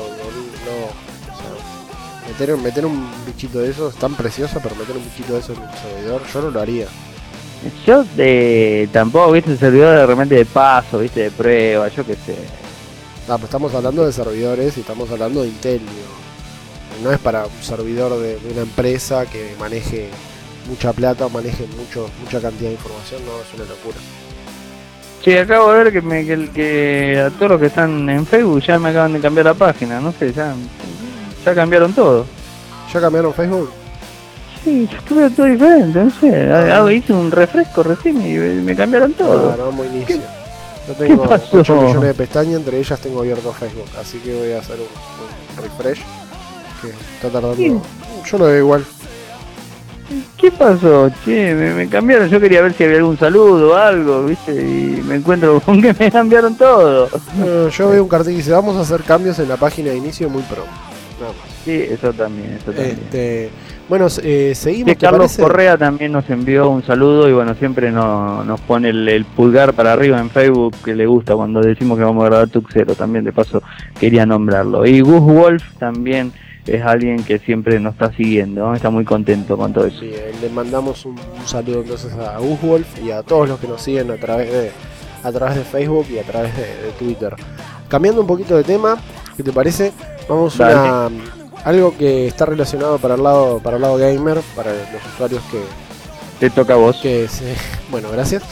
O sea, meter un bichito de esos es tan precioso, pero meter un bichito de esos en un servidor, yo no lo haría. Yo tampoco, viste, el servidor de repente de paso, viste, de prueba, yo qué sé. Pues estamos hablando de servidores y estamos hablando de Intel, no es para un servidor de una empresa que maneje mucha plata o maneje mucha cantidad de información, no, es una locura. Sí, acabo de ver que a todos los que están en Facebook ya me acaban de cambiar la página, no sé, ya Ya cambiaron todo. ¿Ya cambiaron Facebook? Sí, yo estuve todo diferente, no sé. Hice un refresco recién y me cambiaron todo. Claro, vamos a inicio. Yo tengo pasó? 8 millones de pestañas, entre ellas tengo abierto Facebook, así que voy a hacer un refresh que está tardando. Sí. Yo lo veo igual. ¿Qué pasó? Che, me cambiaron. Yo quería ver si había algún saludo o algo, ¿viste? Y me encuentro con que me cambiaron todo. Yo veo un cartel que dice: vamos a hacer cambios en la página de inicio muy pronto. Nada más. Sí, eso también. Bueno, seguimos. Sí, ¿Te Carlos parece? Correa también nos envió un saludo y bueno, siempre nos pone el pulgar para arriba en Facebook, que le gusta cuando decimos que vamos a grabar Tuxero, también de paso quería nombrarlo. Y Gus Wolf también es alguien que siempre nos está siguiendo, ¿no? Está muy contento con todo eso. Sí, le mandamos un saludo entonces a Gus Wolf y a todos los que nos siguen a través de Facebook y a través de Twitter. Cambiando un poquito de tema, ¿qué te parece? Vamos a algo que está relacionado para el lado gamer, para los usuarios que te toca a vos. Bueno, gracias.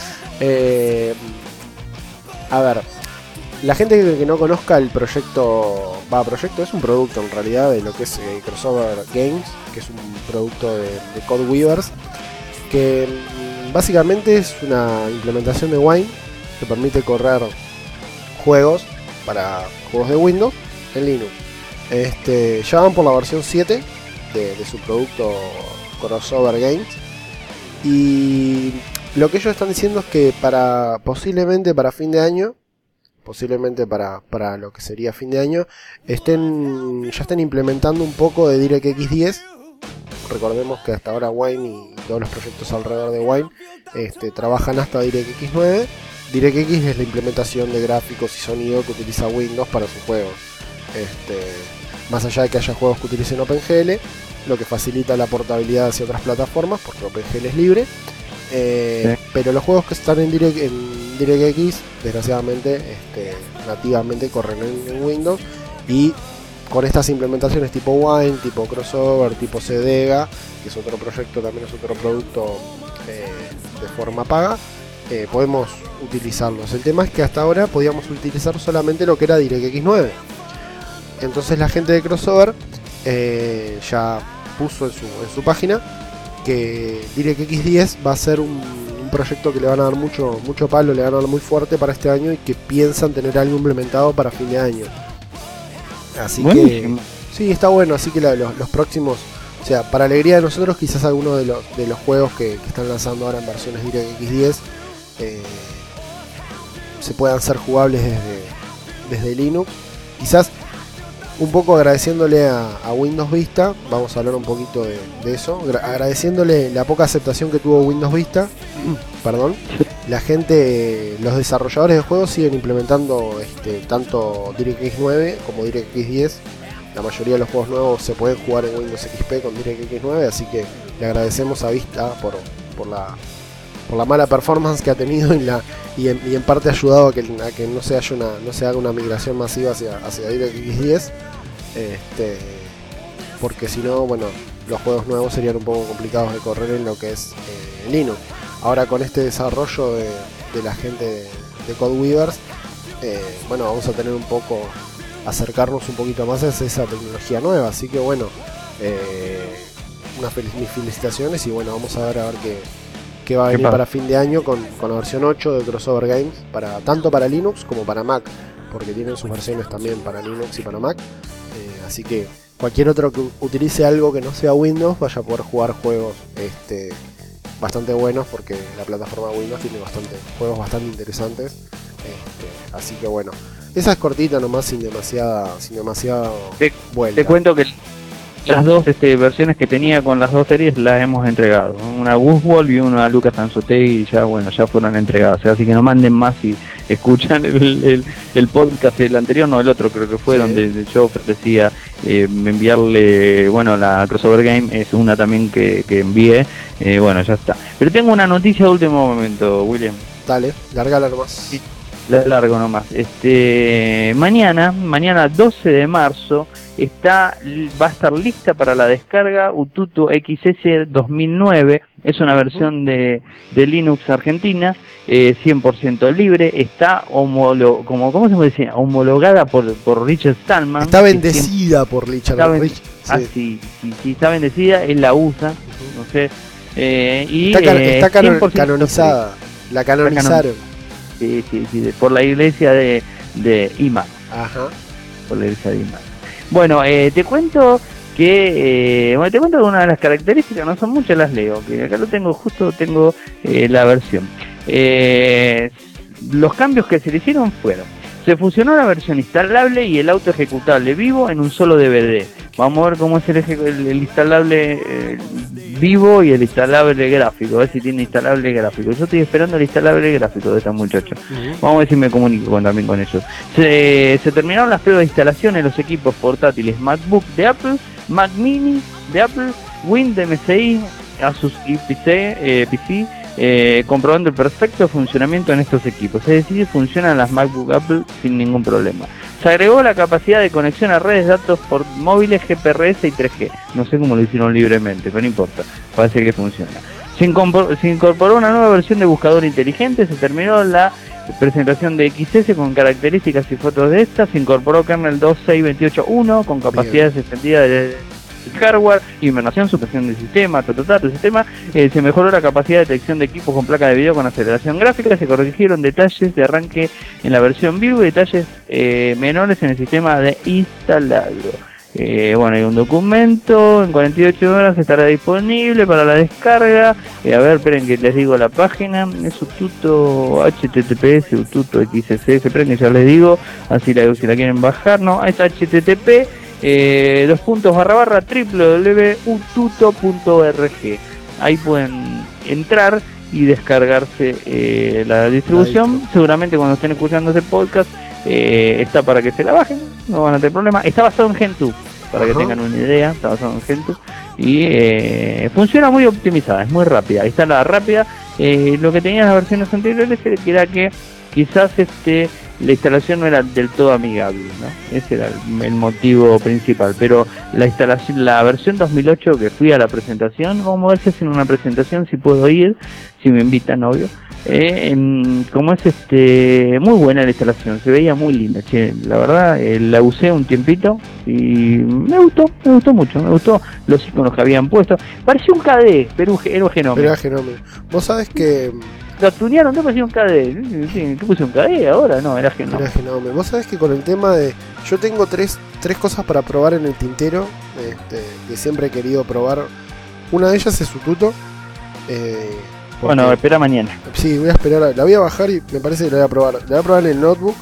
A ver, la gente que no conozca el proyecto es un producto en realidad de lo que es Crossover Games, que es un producto de Code Weavers, que básicamente es una implementación de Wine que permite correr juegos de Windows en Linux. Ya van por la versión 7 de su producto Crossover Games, y lo que ellos están diciendo es que posiblemente para fin de año, para lo que sería fin de año, ya estén implementando un poco de DirectX 10. Recordemos que hasta ahora Wine y todos los proyectos alrededor de Wine trabajan hasta DirectX 9. DirectX es la implementación de gráficos y sonido que utiliza Windows para sus juegos. Más allá de que haya juegos que utilicen OpenGL, lo que facilita la portabilidad hacia otras plataformas, porque OpenGL es libre. Pero los juegos que están en DirectX, desgraciadamente, nativamente corren en Windows, y con estas implementaciones tipo Wine, tipo Crossover, tipo Cedega, que es otro proyecto, también es otro producto de forma paga, podemos utilizarlos. El tema es que hasta ahora podíamos utilizar solamente lo que era DirectX 9. Entonces la gente de Crossover ya puso en su página que DirectX 10 va a ser un proyecto que le van a dar mucho palo, le van a dar muy fuerte para este año, y que piensan tener algo implementado para fin de año. Así que sí, está bueno. Así que los próximos, o sea, para alegría de nosotros, quizás algunos de los juegos que están lanzando ahora en versiones DirectX 10 se puedan ser jugables desde Linux. Quizás un poco agradeciéndole a Windows Vista, vamos a hablar un poquito de eso, agradeciéndole la poca aceptación que tuvo Windows Vista. Perdón, la gente, los desarrolladores de juegos siguen implementando tanto DirectX 9 como DirectX 10. La mayoría de los juegos nuevos se pueden jugar en Windows XP con DirectX 9, así que le agradecemos a Vista por la mala performance que ha tenido y en parte ha ayudado a que no se haga una migración masiva hacia DirectX 10, porque si no, bueno, los juegos nuevos serían un poco complicados de correr en lo que es Linux. Ahora con este desarrollo de la gente de Code Weavers, bueno, vamos a tener acercarnos un poquito más a esa tecnología nueva, así que bueno, mis felicitaciones, y bueno, vamos a ver qué va a venir para fin de año con la versión 8 de Crossover Games, tanto para Linux como para Mac, porque tienen sus versiones también para Linux y para Mac, así que cualquier otro que utilice algo que no sea Windows vaya a poder jugar juegos bastante buenos, porque la plataforma Windows tiene juegos bastante interesantes, así que bueno, esa es cortita nomás, sin demasiado vuelta. Te cuento que las dos versiones que tenía con las dos series las hemos entregado, una a Guswolf y una a Lucas Anzotegui, y ya fueron entregadas, así que no manden más si escuchan el podcast, el anterior, no, el otro creo que fue, sí, donde yo ofrecía enviarle, bueno, la Crossover Game es una también que envié, bueno, ya está. Pero tengo una noticia de último momento, William. Dale, largala nomás. Sí, la largo nomás. Mañana 12 de marzo, va a estar lista para la descarga Ututu XS 2009. Es una versión de Linux Argentina, 100% libre. Está ¿cómo se puede decir? Homologada por Richard Stallman. Está bendecida por Richard. Sí, está bendecida, él la usa, no sé. Y está canonizada. La canonizaron. Sí, por la iglesia de IMAX. Ajá. Por la iglesia de IMAX. Bueno, te cuento que una de las características, no son muchas, las leo, que acá tengo la versión. Los cambios que se le hicieron fueron: se fusionó la versión instalable y el auto ejecutable vivo en un solo DVD. Vamos a ver cómo es el instalable vivo y el instalable gráfico, a ver si tiene instalable gráfico. Yo estoy esperando el instalable gráfico de esta muchacha. Vamos a ver si me comunico también con ellos. Se terminaron las pruebas de instalación en los equipos portátiles MacBook de Apple, Mac Mini de Apple, Win de MSI, Asus y PC, comprobando el perfecto funcionamiento en estos equipos. Es decir, funcionan las MacBook Apple sin ningún problema. Se agregó la capacidad de conexión a redes de datos por móviles GPRS y 3G. No sé cómo lo hicieron libremente, pero no importa, parece que funciona. Se incorporó una nueva versión de buscador inteligente. Se terminó la presentación de XS con características y fotos de esta. Se incorporó kernel 2.6.28.1 con capacidades extendidas de hardware, invernación, supresión del sistema, del sistema. Se mejoró la capacidad de detección de equipos con placa de video con aceleración gráfica. Se corrigieron detalles de arranque en la versión vivo y detalles menores en el sistema de instalado. Bueno, hay un documento, en 48 horas estará disponible para la descarga. A ver, esperen que les digo la página. Es Ututu HTTPS, Ututu XS, esperen que ya les digo, así si la quieren bajar. No, es HTTP www.ututo.org. Ahí pueden entrar y descargarse la distribución. Seguramente cuando estén escuchando este podcast está para que se la bajen, no van a tener problema. Está basado en Gentoo, para que tengan una idea. Está basado en Gentoo y funciona muy optimizada, es muy rápida. Ahí está la rápida. Lo que tenían las versiones anteriores era que quizás la instalación no era del todo amigable, ¿no? Ese era el motivo principal. Pero la versión 2008, que fui a la presentación, vamos a ver si hacen una presentación, si puedo ir, si me invitan, obvio. Como es muy buena la instalación, se veía muy linda, la verdad. La usé un tiempito y me gustó mucho, me gustó los iconos que habían puesto. Parecía un KDE, pero era Genome. Vos sabés que lo tunearon, ¿qué parecía un KDE? ¿Qué puse un KDE ahora? No, era Genome. Vos sabés que con el tema de... Yo tengo tres cosas para probar en el tintero, que siempre he querido probar. Una de ellas es Ututo. Bueno, espera mañana. Sí, voy a esperar, la voy a bajar y me parece que la voy a probar. La voy a probar en el notebook,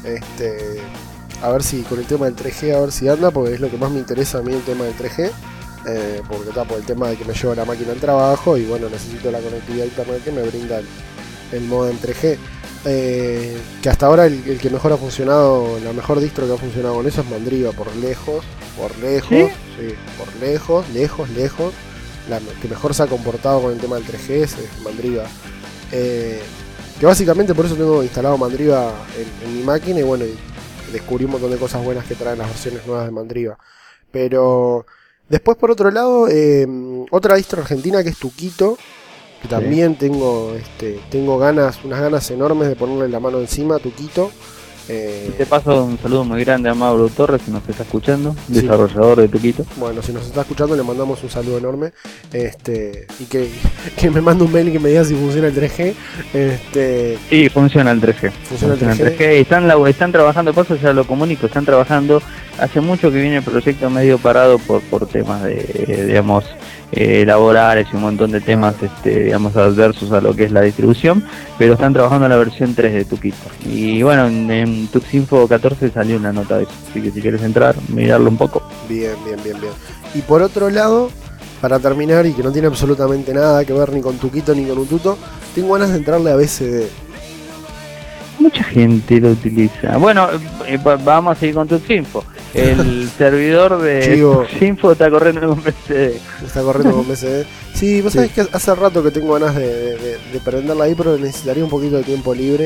a ver si con el tema del 3G, a ver si anda, porque es lo que más me interesa a mí, el tema del 3G. Porque está por el tema de que me llevo la máquina al trabajo y bueno, necesito la conectividad a internet que me brinda el modem 3G. Que hasta ahora el que mejor ha funcionado, la mejor distro que ha funcionado con eso es Mandriva, por lejos. ¿Sí? Sí, por lejos. La que mejor se ha comportado con el tema del 3G es Mandriva. Que básicamente por eso tengo instalado Mandriva en mi máquina y bueno, y descubrí un montón de cosas buenas que traen las versiones nuevas de Mandriva. Pero después, por otro lado, otra distro argentina que es Tuquito, que también tengo unas ganas enormes de ponerle la mano encima a Tuquito. Te paso un saludo muy grande a Mauro Torres, si nos está escuchando, desarrollador de Tuquito. Bueno, si nos está escuchando le mandamos un saludo enorme, y que me mande un mail y que me diga si funciona el 3G. Sí, funciona el 3G. Funciona el 3G. Están trabajando, paso ya lo comunico, están trabajando. Hace mucho que viene el proyecto medio parado por temas de digamos, laborales y un montón de temas digamos, adversos a lo que es la distribución, pero están trabajando en la versión 3 de Tuquito. Y bueno, en Tuxinfo 14 salió una nota de eso, así que si quieres entrar, mirarlo un poco. Bien. Y por otro lado, para terminar, y que no tiene absolutamente nada que ver ni con Tuquito ni con Ututo, tengo ganas de entrarle a BCD. Mucha gente lo utiliza. Bueno, vamos a seguir con Tuxinfo. El servidor de Tuxinfo está corriendo con BCD. Está corriendo con BCD. Sí, vos sabés que hace rato que tengo ganas de prenderla ahí, pero necesitaría un poquito de tiempo libre.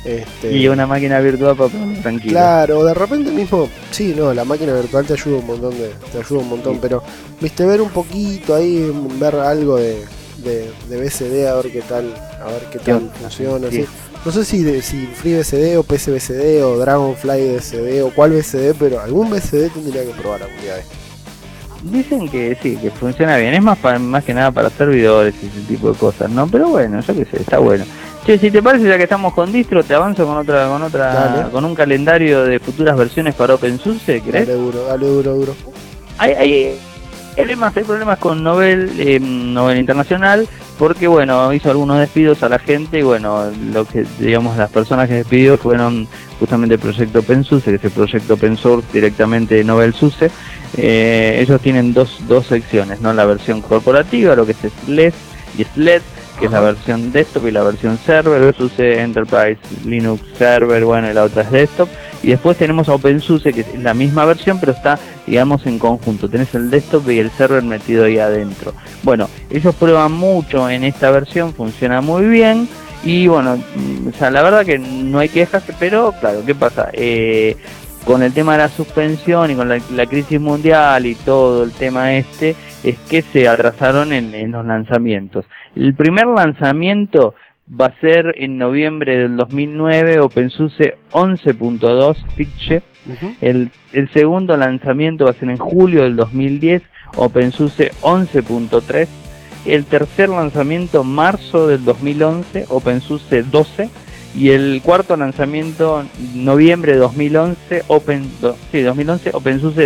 Y una máquina virtual para aprender tranquilo. Claro, de repente mismo, sí, no, la máquina virtual te ayuda un montón, Sí. pero viste, ver un poquito ahí, ver algo de BSD, a ver qué tal funciona, Sí. ¿sí? No sé si FreeBSD o PSBSD o Dragonfly BSD o cuál BSD, pero algún BSD tendría que probar algún día. Dicen que sí, que funciona bien. Es más que nada para servidores y ese tipo de cosas, ¿no? Pero bueno, yo qué sé, está bueno. Che, si te parece, ya que estamos con distro, te avanzo Dale. con un calendario de futuras versiones para OpenSUSE, ¿querés? Dale duro. Hay problemas con Novell Internacional, porque bueno, hizo algunos despidos a la gente y bueno, lo que digamos las personas que despidió fueron justamente el proyecto OpenSUSE, que es el proyecto open source directamente de Novell SUSE. Ellos tienen dos secciones, ¿no? La versión corporativa, lo que es SLED y SLED, que es la versión desktop y la versión server, SUSE Enterprise Linux Server, bueno, y la otra es desktop. Y después tenemos a OpenSUSE, que es la misma versión, pero está, digamos, en conjunto. Tenés el desktop y el server metido ahí adentro. Bueno, ellos prueban mucho en esta versión, funciona muy bien. Y bueno, o sea, la verdad que no hay quejas, pero claro, ¿qué pasa? Con el tema de la suspensión y con la crisis mundial y todo el tema es que se atrasaron en los lanzamientos. El primer lanzamiento va a ser en noviembre del 2009, OpenSUSE 11.2 Fixture. El segundo lanzamiento va a ser en julio del 2010, OpenSUSE 11.3. El tercer lanzamiento, marzo del 2011, OpenSUSE 12. Y el cuarto lanzamiento, noviembre de 2011, 2011, OpenSUSE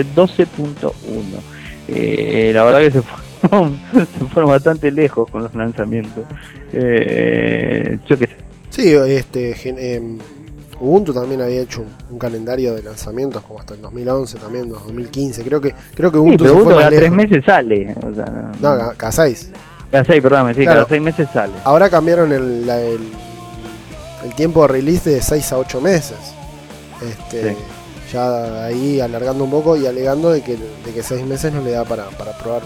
12.1. La verdad que se fueron bastante lejos con los lanzamientos. Yo qué sé. Sí, Ubuntu también había hecho un calendario de lanzamientos como hasta el 2011 también, 2015. Creo que Ubuntu sí, pero se fue cada más 3 lejos. meses sale. O sea, No, cada 6. cada 6, perdón, sí, Claro. cada 6 meses sale. Ahora cambiaron el tiempo de release de 6 a 8 meses. Sí. Ya ahí alargando un poco y alegando de que 6 meses no le da para probar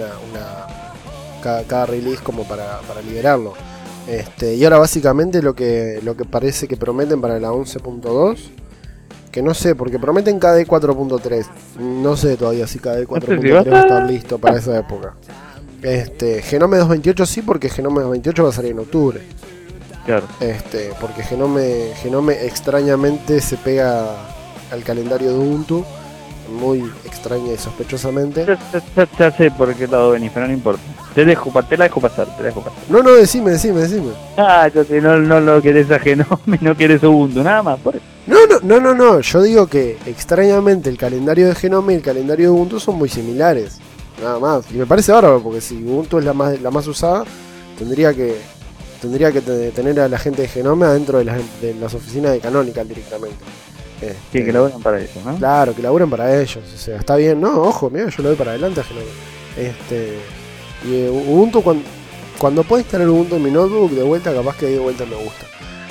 cada release como para liberarlo. Y ahora básicamente lo que parece que prometen para la 11.2, que no sé, porque prometen KDE 4.3. No sé todavía si KDE 4.3 va a estar listo para esa época. Genome 228 sí, porque Genome 228 va a salir en octubre. Claro. Porque Genome extrañamente se pega al calendario de Ubuntu, muy extraña y sospechosamente. Ya sé por qué lado venís, pero no importa. Te la dejo pasar. No, decime. Ah, yo sé, no lo querés a Genome, no querés Ubuntu, nada más, por eso. No, yo digo que extrañamente el calendario de Genome y el calendario de Ubuntu son muy similares, nada más. Y me parece bárbaro, porque si Ubuntu es la más usada, tendría que tener a la gente de Genome adentro de las oficinas de Canonical directamente. Sí, que laburan para eso, ¿no? Claro, que laburen para ellos, o sea, está bien, no, ojo, mira, yo lo doy para adelante a Genome. Y Ubuntu, cuando puedo instalar Ubuntu en mi notebook, de vuelta, capaz que de vuelta me gusta.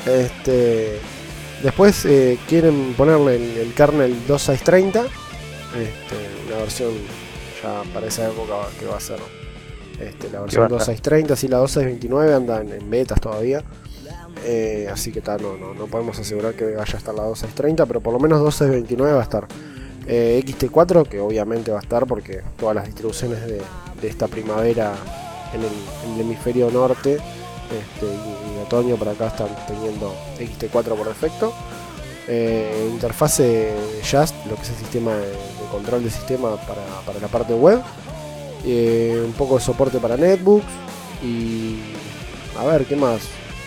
Después quieren ponerle el kernel 2.6.30, una versión ya para esa época que va a ser. La versión 2.6.30, sí, la 2.6.29 anda en betas todavía. Así que no podemos asegurar que vaya a estar la 2.6.30, pero por lo menos 2.6.29 va a estar. XT4, que obviamente va a estar porque todas las distribuciones de esta primavera en el hemisferio norte y otoño para acá están teniendo XT4 por defecto. Interfase Just, lo que es el sistema de control de sistema para la parte web. Un poco de soporte para netbooks y a ver, ¿qué más?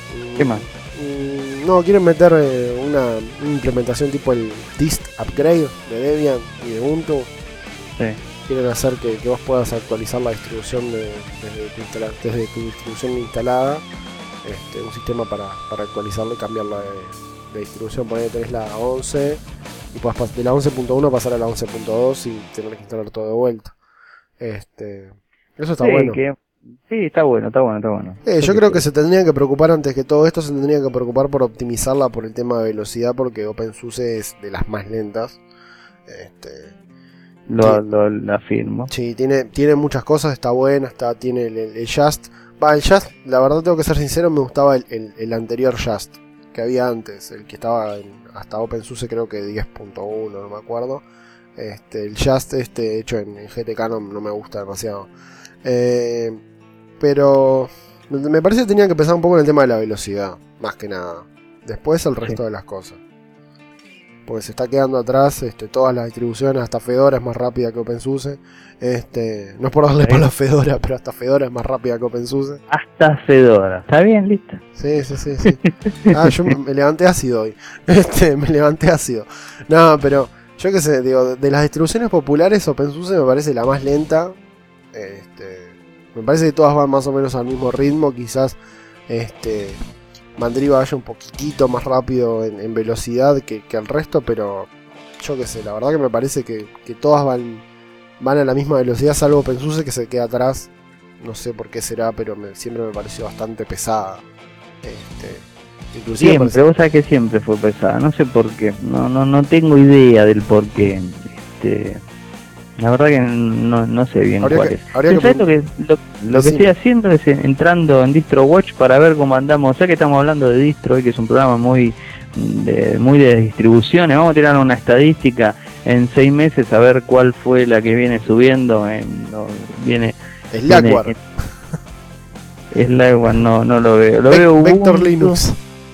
No, quieren meter una implementación tipo el dist upgrade de Debian y de Ubuntu. Sí. Quieren hacer que vos puedas actualizar la distribución desde tu distribución instalada, un sistema para actualizarla y cambiarla de distribución. Por ahí tenés la 11 y puedas de la 11.1 pasar a la 11.2 y tener que instalar todo de vuelta. Eso está bueno. Sí, está bueno. Yo creo que se tendrían que preocupar antes que todo esto, se tendrían que preocupar por optimizarla por el tema de velocidad, porque OpenSUSE es de las más lentas. Lo afirmo. Sí, tiene muchas cosas, está buena, tiene el Just. El Just, la verdad tengo que ser sincero, me gustaba el anterior Just, que había antes, el que estaba hasta OpenSUSE creo que 10.1, no me acuerdo. El Just hecho en GTK no me gusta demasiado. Pero me parece que tenían que pensar un poco en el tema de la velocidad, más que nada. Después el resto de las cosas. Porque se está quedando atrás todas las distribuciones, hasta Fedora es más rápida que OpenSUSE. No es por darle palo a Fedora, pero hasta Fedora es más rápida que OpenSUSE. Hasta Fedora, ¿está bien? Listo. Sí. Yo me levanté ácido hoy. Me levanté ácido. No, pero yo qué sé, digo, de las distribuciones populares OpenSUSE me parece la más lenta. Me parece que todas van más o menos al mismo ritmo. Quizás Mandriva vaya un poquitito más rápido en velocidad que el resto, pero yo qué sé, la verdad que me parece que todas van a la misma velocidad, salvo OpenSUSE que se queda atrás. No sé por qué será, pero siempre me pareció bastante pesada. Inclusive siempre, vos sabés que siempre fue pesada, no sé por qué, no tengo idea del por qué. La verdad que no sé bien cuál es. ¿Sabes lo que estoy haciendo es entrando en DistroWatch para ver cómo andamos? Ya que estamos hablando de distro, que es un programa muy de distribuciones, vamos a tirar una estadística en 6 meses a ver cuál fue la que viene subiendo. Slackware. Slackware no lo veo. Lo veo Vector Linux.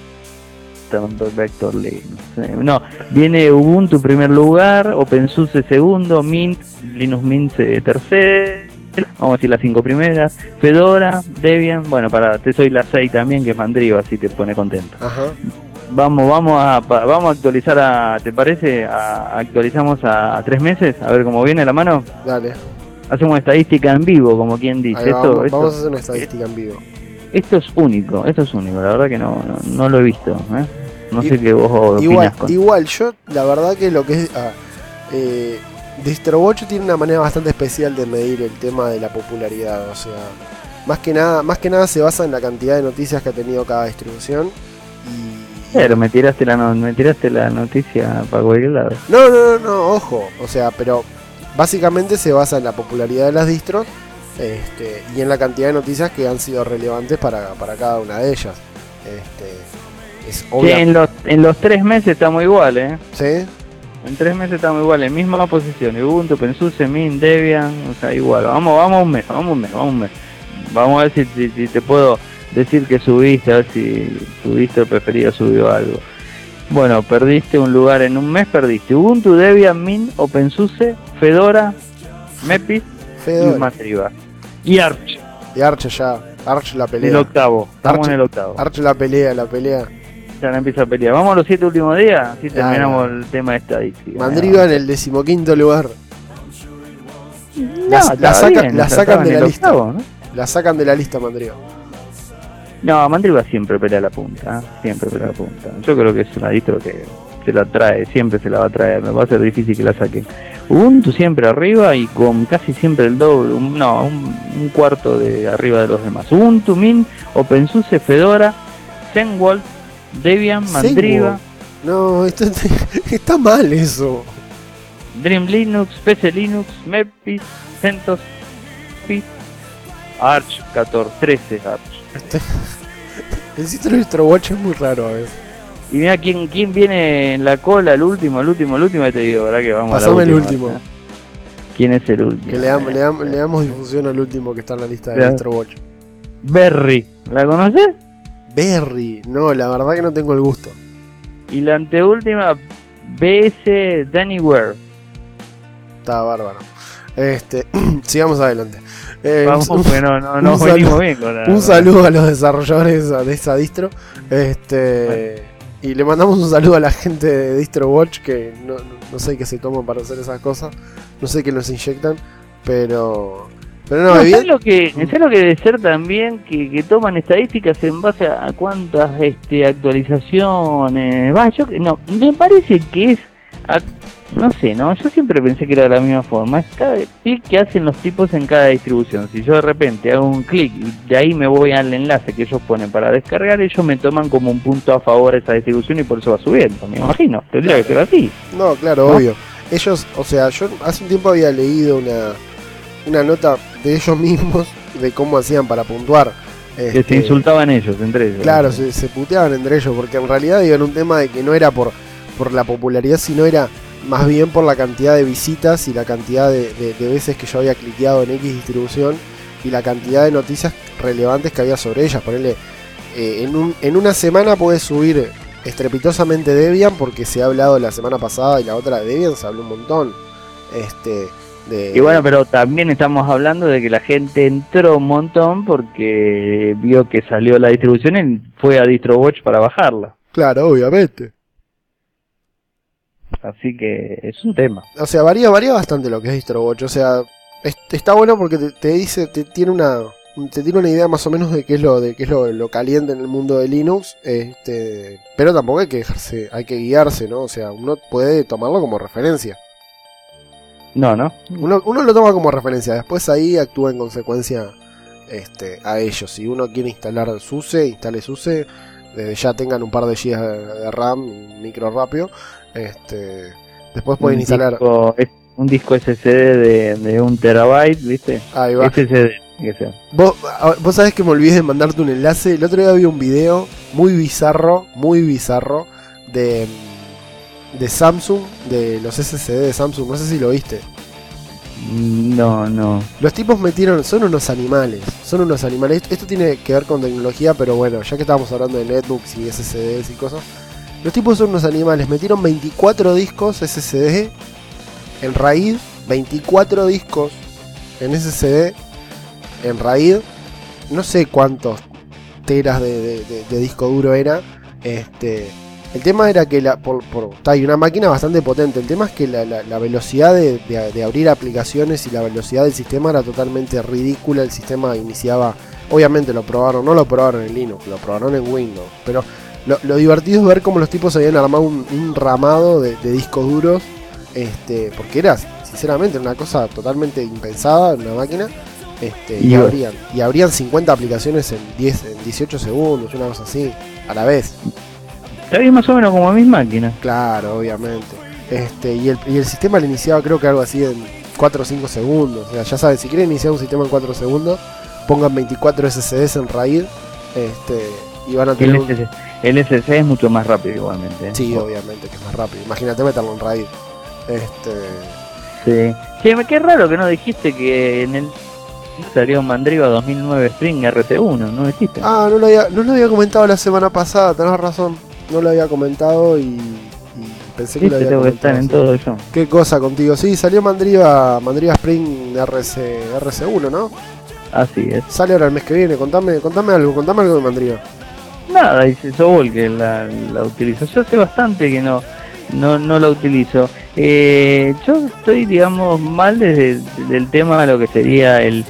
Vector Linux. No, viene Ubuntu primer lugar, OpenSUSE segundo, Mint, Linux Mint tercero, vamos a decir las 5 primeras, Fedora, Debian, bueno, te soy la 6 también, que es Mandriva, así te pone contento. Ajá. Vamos a actualizar ¿te parece? Actualizamos a 3 meses, a ver cómo viene la mano. Dale. Hacemos estadística en vivo, como quien dice. Vamos a hacer una estadística en vivo. Esto es único, la verdad que no lo he visto, No sé qué vos opinás. Igual, yo la verdad que lo que es DistroWatch tiene una manera bastante especial de medir el tema de la popularidad, o sea, más que nada se basa en la cantidad de noticias que ha tenido cada distribución. Pero me tiraste la noticia para cualquier lado. No, ojo, o sea, pero básicamente se basa en la popularidad de las distros y en la cantidad de noticias que han sido relevantes para cada una de ellas. Es obvio. En los 3 meses estamos igual, ¿Sí? En 3 meses estamos igual, en misma posición, Ubuntu, OpenSUSE, Mint, Debian, o sea, igual. Vamos un mes. Vamos a ver si te puedo decir que subiste, a ver si tu distro preferido subió algo. Bueno, perdiste un lugar en un mes, perdiste Ubuntu, Debian, Mint, OpenSUSE, Fedora, Mepis y Mandriva. Y Arch. Arch la pelea. El octavo, estamos en el octavo. Arch la pelea. Ya la empieza a pelear. Vamos a los 7 últimos días, así terminamos el tema de estadística. Mandriva en el 15º lugar. La sacan de la lista. Octavo, ¿no? La sacan de la lista, Mandriva. No, Mandriva siempre pelea la punta, siempre pelea la punta. Yo creo que es una distro que se la trae, siempre se la va a traer, me va a ser difícil que la saquen. Ubuntu siempre arriba y con casi siempre el doble, un cuarto de arriba de los demás. Ubuntu, Mint, OpenSUSE, Fedora, ZenWolf, Debian, Mandriva. No, está mal eso. Dream Linux, PC Linux, Mepis, CentOS, Arch 13 Arch. El sitio de DistroWatch es muy raro a veces. Y mira quién viene en la cola, el último, y te digo, ¿verdad? Que vamos Pasame a la última, el último. ¿verdad? ¿Quién es el último? Que le damos difusión al último que está en la lista de DistroWatch. Berry, ¿la conoces? Berry, no, la verdad que no tengo el gusto. Y la anteúltima, BS Danyware. Está bárbaro. Sigamos adelante. Vamos, porque no venimos bien con la... Un saludo a los desarrolladores de esa distro. Y le mandamos un saludo a la gente de DistroWatch, que no sé qué se toman para hacer esas cosas. No sé qué nos inyectan, pero no, ¿sabes lo que debe ser también? Que toman estadísticas en base a cuántas actualizaciones. Me parece que es... No sé, yo siempre pensé que era de la misma forma. Es cada clic que hacen los tipos en cada distribución. Si yo de repente hago un clic y de ahí me voy al enlace que ellos ponen para descargar, ellos me toman como un punto a favor de esa distribución y por eso va subiendo, me imagino. Tendría que ser así. No, claro, ¿no? Obvio. Ellos, o sea, yo hace un tiempo había leído una nota de ellos mismos de cómo hacían para puntuar. Que se insultaban ellos, entre ellos. Claro, se puteaban entre ellos, porque en realidad iba en un tema de que no era por la popularidad, sino era más bien por la cantidad de visitas y la cantidad de veces que yo había cliqueado en X distribución y la cantidad de noticias relevantes que había sobre ellas. Ponerle, en una semana puedes subir estrepitosamente Debian, porque se ha hablado la semana pasada, y la otra de Debian se habló un montón. Y bueno, pero también estamos hablando de que la gente entró un montón porque vio que salió la distribución y fue a DistroWatch para bajarla. Claro, obviamente. Así que es un tema. O sea, varía bastante lo que es DistroWatch. O sea, está bueno porque te dice, te tiene una idea más o menos de qué es lo caliente en el mundo de Linux. Pero tampoco hay que guiarse, ¿no? O sea, uno puede tomarlo como referencia. No. Uno lo toma como referencia, después ahí actúa en consecuencia a ellos. Si uno quiere instalar SUSE, instale SUSE, ya tengan un par de GB de RAM, micro rápido. Después pueden instalar un disco SSD de 1 terabyte, ¿viste? Ahí va. SSD, que sea. Vos sabés que me olvidé de mandarte un enlace. El otro día vi un video muy bizarro de Samsung, de los SSD de Samsung, no sé si lo viste. No. Los tipos son unos animales. Esto tiene que ver con tecnología, pero bueno, ya que estábamos hablando de netbooks y SSDs y cosas, los tipos son unos animales. Metieron 24 discos SSD en RAID, 24 discos en SSD en RAID, no sé cuántos teras de disco duro era. El tema era que hay una máquina bastante potente. El tema es que la velocidad de abrir aplicaciones y la velocidad del sistema era totalmente ridícula. El sistema iniciaba, obviamente no lo probaron en Linux, lo probaron en Windows. Pero lo divertido es ver cómo los tipos habían armado un ramado de discos duros. Porque era, sinceramente, una cosa totalmente impensada en una máquina. Y abrían 50 aplicaciones en 18 segundos, una cosa así, a la vez. Está bien, más o menos como a mis máquinas. Claro, obviamente. Y el sistema lo iniciaba, creo que algo así en 4 o 5 segundos. O sea, ya saben, si quieren iniciar un sistema en 4 segundos, pongan 24 SSDs en RAID. Y van a tener el SSD es mucho más rápido igualmente. Sí, obviamente que es más rápido. Imagínate meterlo en RAID. Sí. Qué raro que no dijiste que en el salió Mandriva 2009 Spring RC1, ¿no dijiste? No lo había comentado la semana pasada, tenés razón. No lo había comentado y pensé que lo había comentado. Estar en todo eso. Qué cosa contigo. Sí, salió Mandriva Spring RC1, ¿no? Así es. Sale ahora el mes que viene. Contame algo de Mandriva. Nada, dice Sobol que la utilizo. Yo hace bastante que no la utilizo. Yo estoy, digamos, mal desde el tema de lo que sería el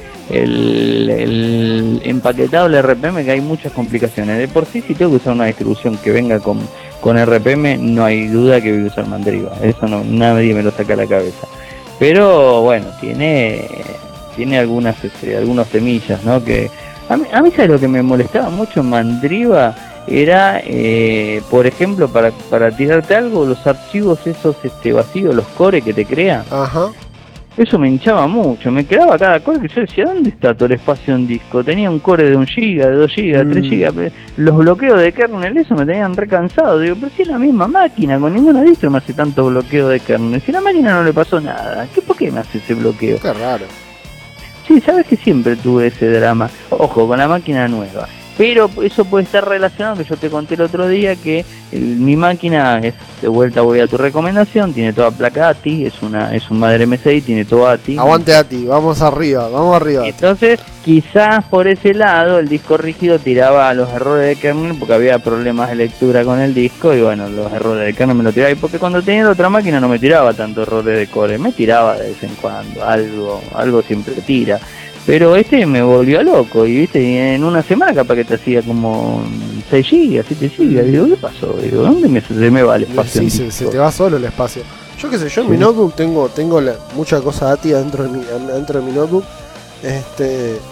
empaquetable RPM, que hay muchas complicaciones. De por sí, si tengo que usar una distribución que venga con RPM, no hay duda que voy a usar Mandriva. Eso nadie me lo saca a la cabeza. Pero bueno, tiene algunos temillas, ¿no? Que a mí ¿sabes lo que me molestaba mucho en Mandriva? Era, por ejemplo, para tirarte algo, los archivos esos vacíos, los core que te crea. Ajá. Eso me hinchaba mucho, me quedaba cada core que yo decía, ¿dónde está todo el espacio en disco? Tenía un core de 1 GB, de 2 GB, 3 GB, los bloqueos de kernel, eso me tenían recansado. Digo, pero si es la misma máquina, con ninguna distro me hace tanto bloqueo de kernel. Si a la máquina no le pasó nada, ¿por qué me hace ese bloqueo? Qué raro. Sí, sabes que siempre tuve ese drama. Ojo, con la máquina nueva. Pero eso puede estar relacionado, que yo te conté el otro día, que mi máquina es, de vuelta voy a tu recomendación, tiene toda placa ATI, es un Madre M6, tiene todo ATI. Aguante ATI, vamos arriba. Entonces, quizás por ese lado el disco rígido tiraba los errores de kernel, porque había problemas de lectura con el disco, y bueno, los errores de kernel me lo tiraba, y porque cuando tenía otra máquina no me tiraba tanto errores de core, me tiraba de vez en cuando, algo siempre tira. Pero me volvió loco, y viste, y en una semana capaz que te hacía como 6 GB, 7 GB. Digo, ¿qué pasó? Digo, ¿dónde se me va el espacio? Sí, se te va solo el espacio. Yo qué sé, yo en mi notebook tengo mucha cosa ATI dentro de mi notebook.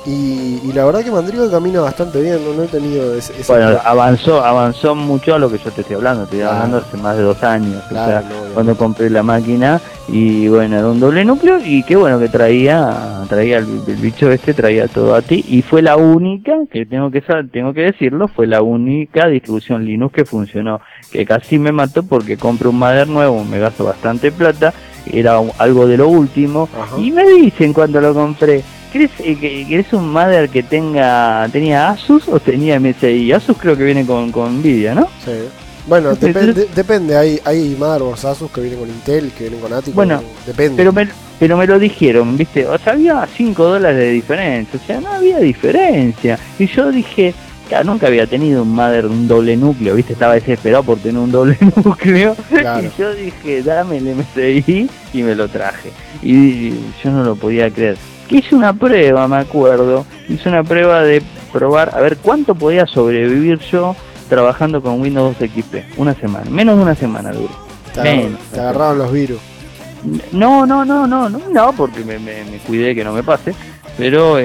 Y la verdad que Mandriva camina bastante bien, no he tenido ese bueno, avanzó mucho a lo que yo te estoy hablando, hablando hace más de 2 años, claro, o sea, cuando compré la máquina, y bueno, era un doble núcleo, y qué bueno que traía el bicho traía todo a ti, y fue la única, que tengo que decirlo, fue la única distribución Linux que funcionó, que casi me mató porque compré un Mother nuevo, me gasto bastante plata, era algo de lo último. Ajá. Y me dicen cuando lo compré, ¿querés un Mother que tenía Asus o tenía MSI? Asus creo que viene con Nvidia, ¿no? Sí. Bueno, depende, hay motherboards Asus que vienen con Intel, que vienen con Atic, bueno, depende. Pero me lo dijeron, ¿viste? O sea, había $5 de diferencia, o sea, no había diferencia. Y yo dije, claro, nunca había tenido un doble núcleo, ¿viste? Estaba desesperado por tener un doble núcleo. Claro. Y yo dije, dame el MSI, y me lo traje. Y yo no lo podía creer. Que hice una prueba, me acuerdo. Hice una prueba de probar, a ver cuánto podía sobrevivir yo trabajando con Windows XP. Una semana, menos de una semana duró. Te agarraron los virus. No, porque me cuidé que no me pase. Pero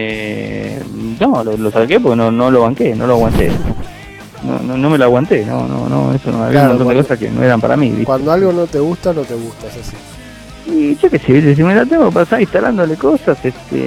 no, lo saqué porque no lo banqué, no lo aguanté. No me lo aguanté, eso no había un montón de cosas que no eran para mí, ¿viste? Cuando algo no te gusta, es así. Y yo qué sé, si me la tengo que pasar instalándole cosas,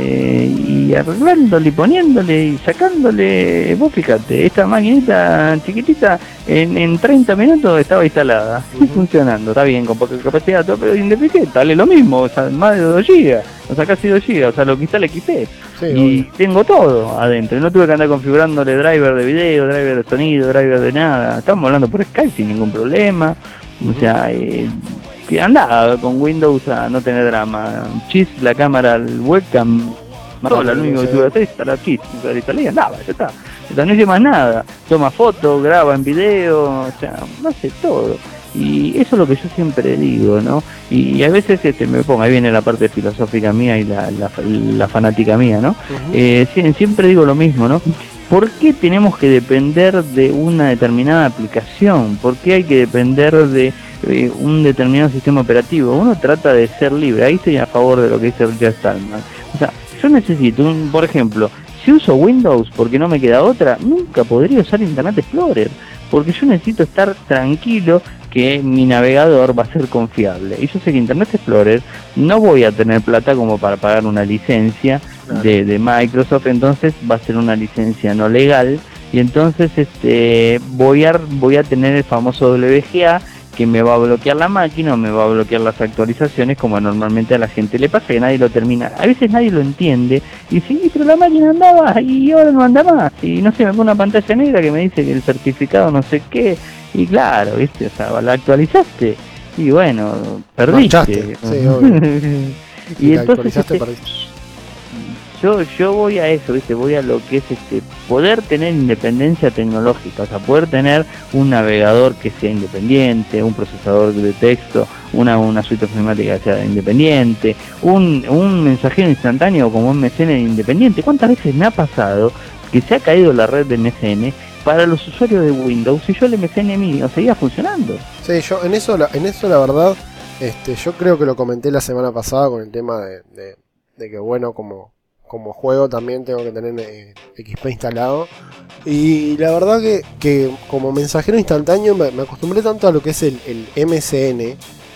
y arreglándole y poniéndole y sacándole, vos fíjate, esta maquinita chiquitita en 30 minutos estaba instalada, y funcionando, está bien, con poca capacidad, todo, pero independiente, dale lo mismo, o sea, más de 2 GB, o sea, casi 2 GB, o sea, lo que instala XP, sí, y obvio. Tengo todo adentro, no tuve que andar configurándole driver de video, driver de sonido, driver de nada, estamos hablando por Skype sin ningún problema, o sea, que andaba con Windows a no tener drama. Chis, la cámara, el webcam, sola, lo único que tuve que hacer es instalar Chis, instalé y andaba, ya está. O sea, no hice más nada. Toma fotos, graba en video, o sea, hace todo. Y eso es lo que yo siempre digo, ¿no? Y a veces me pongo, ahí viene la parte filosófica mía y la fanática mía, ¿no? Siempre digo lo mismo, ¿no? ¿Por qué tenemos que depender de una determinada aplicación? ¿Por qué hay que depender de un determinado sistema operativo? Uno trata de ser libre, ahí estoy a favor de lo que dice Richard Stallman. O sea, yo necesito, por ejemplo, si uso Windows porque no me queda otra, nunca podría usar Internet Explorer, porque yo necesito estar tranquilo que mi navegador va a ser confiable. Y yo sé que Internet Explorer no voy a tener plata como para pagar una licencia de Microsoft, entonces va a ser una licencia no legal, y entonces voy a tener el famoso WGA, que me va a bloquear la máquina o me va a bloquear las actualizaciones, como normalmente a la gente le pasa, que nadie lo termina. A veces nadie lo entiende y dice, sí, pero la máquina andaba y ahora no anda más, y no sé, me pone una pantalla negra que me dice que el certificado no sé qué, y claro, viste, o sea, la actualizaste y bueno, perdiste. Sí, obvio. Y entonces yo voy a eso, ¿viste? Voy a lo que es poder tener independencia tecnológica, o sea, poder tener un navegador que sea independiente, un procesador de texto, una suite ofimática que sea independiente, un mensajero instantáneo como un MSN independiente. ¿Cuántas veces me ha pasado que se ha caído la red de MSN para los usuarios de Windows y yo el MSN mío seguía funcionando? Sí, yo en eso la verdad, yo creo que lo comenté la semana pasada con el tema de que bueno, como juego también tengo que tener XP instalado, y la verdad que como mensajero instantáneo me acostumbré tanto a lo que es el MSN,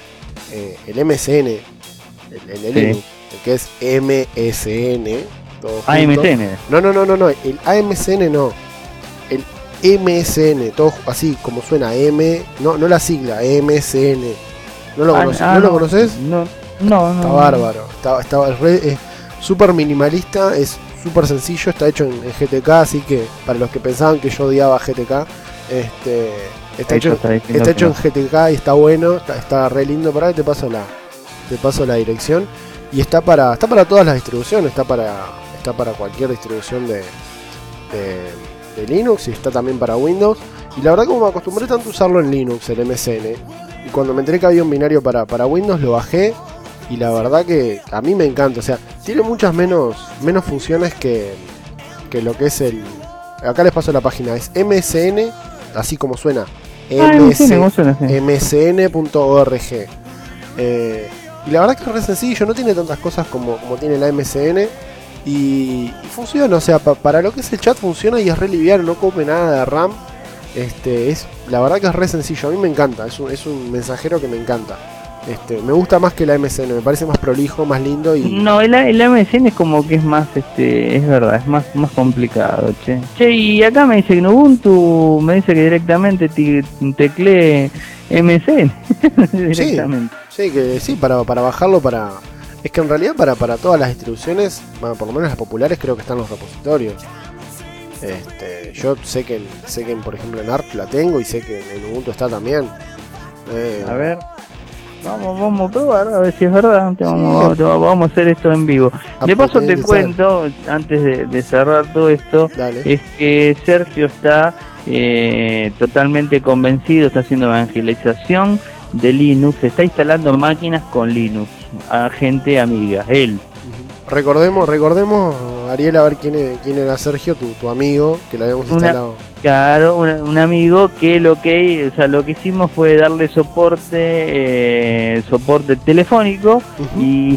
el Linux, el que es MSN, todo junto. AMSN. No, el AMSN no, el MSN, todo así como suena, no la sigla, MSN. ¿No lo conoces? No. Está bárbaro, está súper minimalista, es súper sencillo, está hecho en GTK, así que para los que pensaban que yo odiaba GTK, está hecho en GTK y está bueno, está re lindo. Para que te paso la dirección, y está para todas las distribuciones, está para cualquier distribución de Linux, y está también para Windows. Y la verdad, como me acostumbré tanto a usarlo en Linux, el MSN, y cuando me enteré que había un binario para Windows, lo bajé. Y la verdad que a mí me encanta, o sea, tiene muchas menos funciones que lo que es acá les paso la página, es MSN, así como suena, msn.org. Y la verdad que es re sencillo, no tiene tantas cosas como tiene la MSN, y funciona, o sea, para lo que es el chat funciona y es re liviano, no come nada de RAM. La verdad que es re sencillo, a mí me encanta, es un mensajero que me encanta. Me gusta más que la MSN, me parece más prolijo, más lindo y... No, el MSN es como que es más, es verdad, es más complicado, che. Che, y acá me dice que en Ubuntu, me dice que directamente teclee MSN, directamente. Sí, que sí, para bajarlo, es que en realidad para todas las distribuciones, bueno, por lo menos las populares, creo que están los repositorios. Yo sé que por ejemplo en ARP la tengo y sé que en Ubuntu está también. A ver, vamos a probar a ver si es verdad. Vamos a hacer esto en vivo. De paso te cuento, antes de cerrar todo esto, dale. Es que Sergio está totalmente convencido, está haciendo evangelización de Linux, está instalando máquinas con Linux a gente amiga, él. Recordemos, Ariel, a ver quién era Sergio, tu amigo, que lo habíamos instalado. Claro, un amigo que lo que hicimos fue darle soporte telefónico y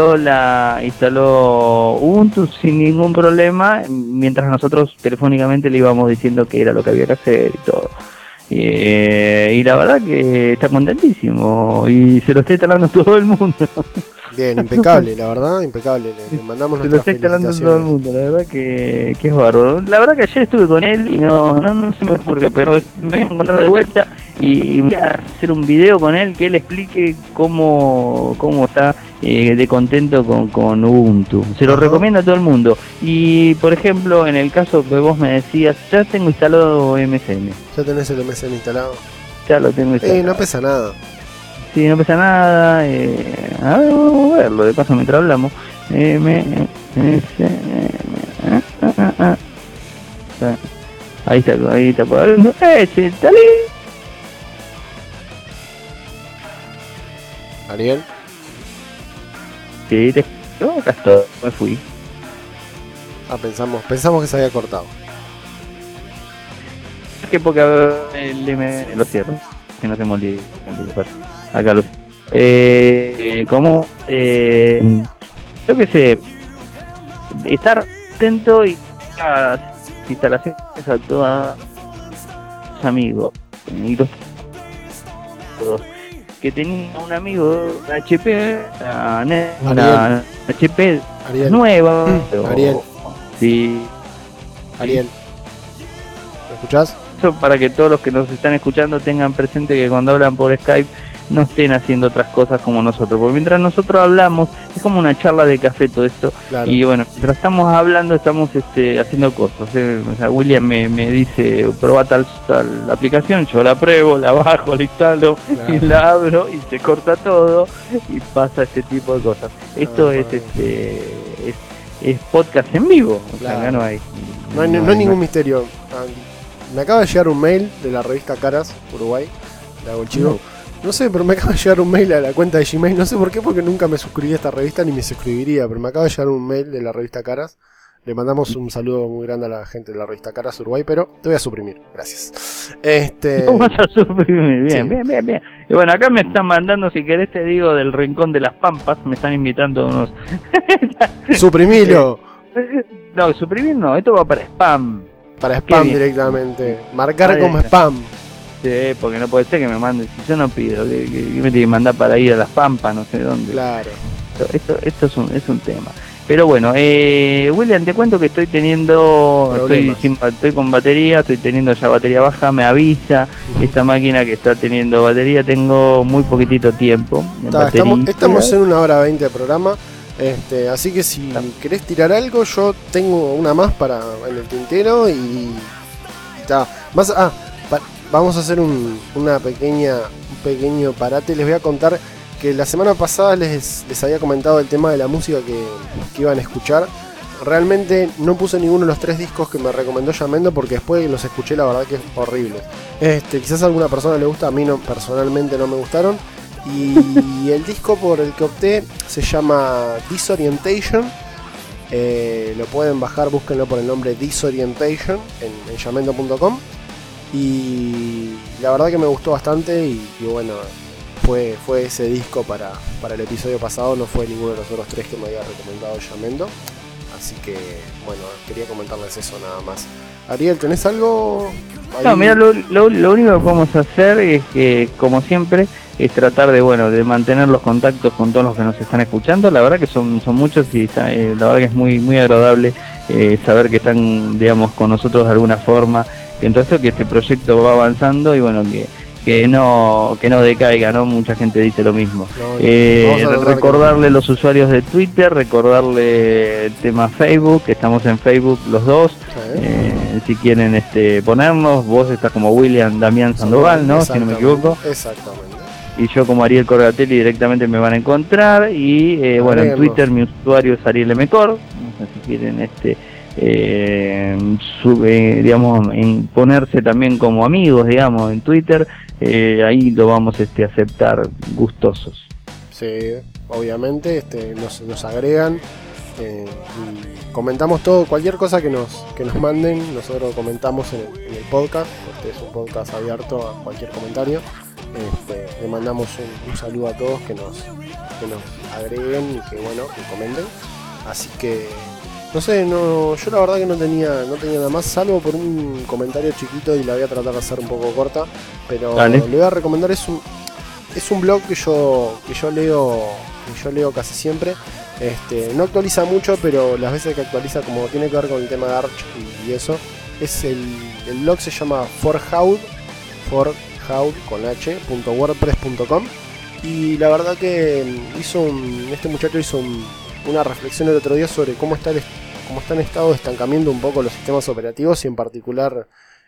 instaló Ubuntu sin ningún problema, mientras nosotros telefónicamente le íbamos diciendo qué era lo que había que hacer y todo. Y la verdad que está contentísimo y se lo está instalando todo el mundo. Bien, impecable, la verdad, impecable. Le mandamos nuestras felicitaciones. Se lo está instalando todo el mundo, la verdad que es bárbaro. La verdad que ayer estuve con él y no se me ocurre, pero me voy a encontrar de vuelta y voy a hacer un video con él que él explique cómo está de contento con Ubuntu. Se lo recomiendo a todo el mundo. Y por ejemplo, en el caso que vos me decías, ya tengo instalado MSN. ¿Ya tenés el MSN instalado? Ya lo tengo instalado. No pesa nada. Sí, no pesa nada. A ver, vamos a verlo, de paso mientras hablamos. Ahí está por hablando. Dale. Ariel. Sí, acá estoy, me fui. Pensamos que se había cortado. Que porque lo cierro, que no se me olvide. Acá lo como yo que sé, estar atento y a las instalaciones a todos los amigos y los que tenía un amigo HP, una HP Ariel. nueva. Ariel. Sí. Ariel. ¿Me escuchás? Eso para que todos los que nos están escuchando tengan presente que cuando hablan por Skype no estén haciendo otras cosas como nosotros, porque mientras nosotros hablamos es como una charla de café todo esto, claro. Y bueno, mientras estamos hablando estamos haciendo cosas, o sea, William me dice probá tal aplicación, yo la pruebo, la bajo, la instalo, claro. Y la abro y se corta todo y pasa ese tipo de cosas. Esto es podcast en vivo, o sea, acá no hay ningún misterio. Me acaba de llegar un mail de la revista Caras Uruguay, le hago el chivo. No sé, pero me acaba de llegar un mail a la cuenta de Gmail, no sé por qué, porque nunca me suscribí a esta revista ni me suscribiría, pero me acaba de llegar un mail de la revista Caras. Le mandamos un saludo muy grande a la gente de la revista Caras Uruguay, pero te voy a suprimir, gracias. ¿Cómo vas a suprimir? Bien, sí. Bien. Y bueno, acá me están mandando, si querés te digo, del Rincón de las Pampas, me están invitando unos... ¡Suprimilo! No, suprimir no, esto va para spam. Para spam directamente, marcar como spam. Sí, porque no puede ser que me manden, si yo no pido, que me tiene que mandar para ir a las Pampas, no sé dónde. Claro. Esto es un tema. Pero bueno, William, te cuento que estoy con batería, estoy teniendo ya batería baja, me avisa esta máquina que está teniendo batería, tengo muy poquitito tiempo. Estamos en 1 hora 20 de programa, así que si querés tirar algo, yo tengo una más en el tintero y está. Vamos a hacer un pequeño parate. Les voy a contar que la semana pasada les había comentado el tema de la música que iban a escuchar. Realmente no puse ninguno de los 3 discos que me recomendó Yamendo, porque después de que los escuché la verdad que es horrible. Quizás a alguna persona le gusta, a mí personalmente no me gustaron. Y el disco por el que opté se llama Disorientation. Lo pueden bajar, búsquenlo por el nombre Disorientation en yamendo.com. Y la verdad que me gustó bastante y bueno, fue ese disco para el episodio pasado, no fue ninguno de los otros 3 que me había recomendado Yamendo. Así que, bueno, quería comentarles eso nada más. Ariel, ¿tenés algo? No, mira, lo único que podemos hacer es que, como siempre, es tratar de, bueno, de mantener los contactos con todos los que nos están escuchando. La verdad que son muchos y la verdad que es muy agradable saber que están, digamos, con nosotros de alguna forma. Entonces, que este proyecto va avanzando y, bueno, que no decaiga, ¿no? Mucha gente dice lo mismo. Recordarle los usuarios de Twitter, recordarle el tema Facebook, que estamos en Facebook los dos. Si quieren ponernos, vos estás como William Damián Sandoval, ¿no? Si no me equivoco. Exactamente. Y yo como Ariel Corgatelli directamente me van a encontrar. Y bueno, en Twitter mi usuario es Ariel Mcor. No sé si quieren digamos, en ponerse también como amigos, digamos, en Twitter, ahí lo vamos a aceptar gustosos. Sí, obviamente nos agregan y comentamos todo, cualquier cosa que nos manden, nosotros comentamos en el podcast. Este es un podcast abierto a cualquier comentario. Le mandamos un saludo a todos que nos agreguen y que comenten. Así que no sé, yo la verdad que no tenía nada más, salvo por un comentario chiquito, y la voy a tratar de hacer un poco corta, pero Dale. Le voy a recomendar, es un blog que yo leo casi siempre. No actualiza mucho, pero las veces que actualiza, como tiene que ver con el tema de Arch y eso, es el blog se llama forhaud con h.wordpress.com, y la verdad que este muchacho hizo una reflexión el otro día sobre cómo está en estado de estancamiento un poco los sistemas operativos, y en particular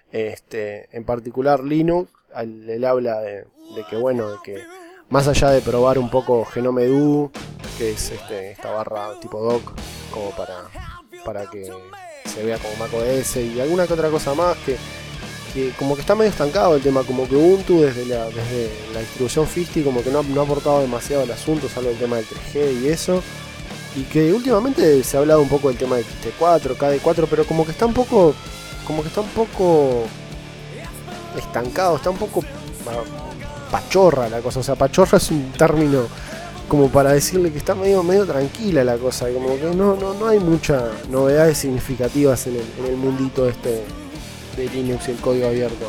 Linux. Él habla de que más allá de probar un poco Genome Do, que es esta barra tipo doc, como para que se vea como macOS, y alguna que otra cosa más, que como que está medio estancado el tema, como que Ubuntu desde la distribución Fisti como que no ha aportado demasiado al asunto, salvo el tema del 3G y eso. Y que últimamente se ha hablado un poco del tema de XT4, KD4, pero como que está un poco estancado, está un poco pachorra la cosa. O sea, pachorra es un término como para decirle que está medio tranquila la cosa, y como que no hay muchas novedades significativas en el mundito de Linux y el código abierto.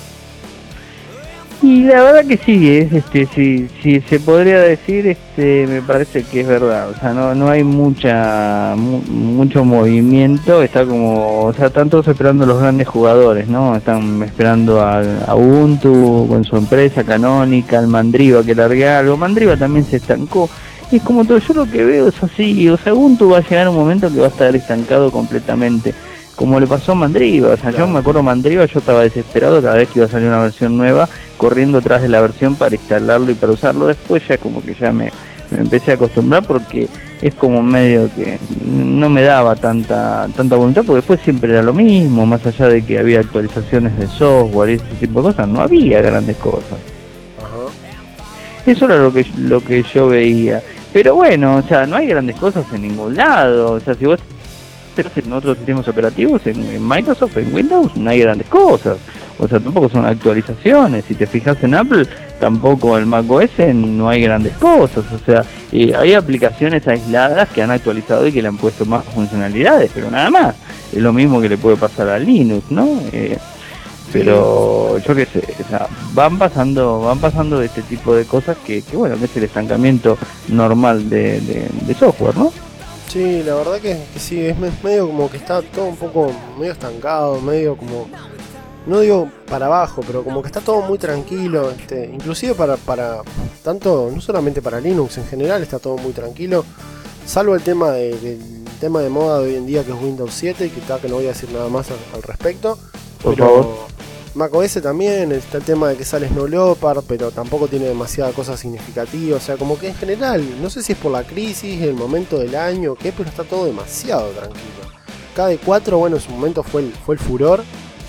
Y la verdad que sí, sí se podría decir, me parece que es verdad. O sea, no hay mucho movimiento. Está como, o sea, están todos esperando los grandes jugadores, ¿no? Están esperando a Ubuntu con su empresa Canonical, Mandriva que largue algo. Mandriva también se estancó. Y es como todo, yo lo que veo es así. O sea, Ubuntu va a llegar un momento que va a estar estancado completamente, como le pasó a Mandriva. O sea, claro. Yo me acuerdo Mandriva, yo estaba desesperado cada vez que iba a salir una versión nueva, corriendo atrás de la versión para instalarlo y para usarlo. Después ya como que ya me empecé a acostumbrar, porque es como medio que no me daba tanta voluntad, porque después siempre era lo mismo, más allá de que había actualizaciones de software y ese tipo de cosas, no había grandes cosas. Eso era lo que yo veía. Pero bueno, o sea, no hay grandes cosas en ningún lado. O sea, si vos en otros sistemas operativos, en Microsoft, en Windows, no hay grandes cosas. O sea, tampoco son actualizaciones. Si te fijas en Apple, tampoco en macOS no hay grandes cosas. O sea, hay aplicaciones aisladas que han actualizado y que le han puesto más funcionalidades, pero nada más. Es lo mismo que le puede pasar a Linux, ¿no? Pero yo qué sé, o sea, van pasando este tipo de cosas que bueno, que es el estancamiento normal de software, ¿no? Sí, la verdad que sí, es medio como que está todo un poco medio estancado, medio como, no digo para abajo, pero como que está todo muy tranquilo, inclusive para tanto, no solamente para Linux, en general está todo muy tranquilo, salvo el tema del tema de moda de hoy en día, que es Windows 7, que no voy a decir nada más al respecto. Por favor. macOS también está el tema de que sale Snow Leopard, pero tampoco tiene demasiada cosa significativa. O sea, como que en general, no sé si es por la crisis, el momento del año, qué, pero está todo demasiado tranquilo. KD4, bueno, en su momento fue el furor.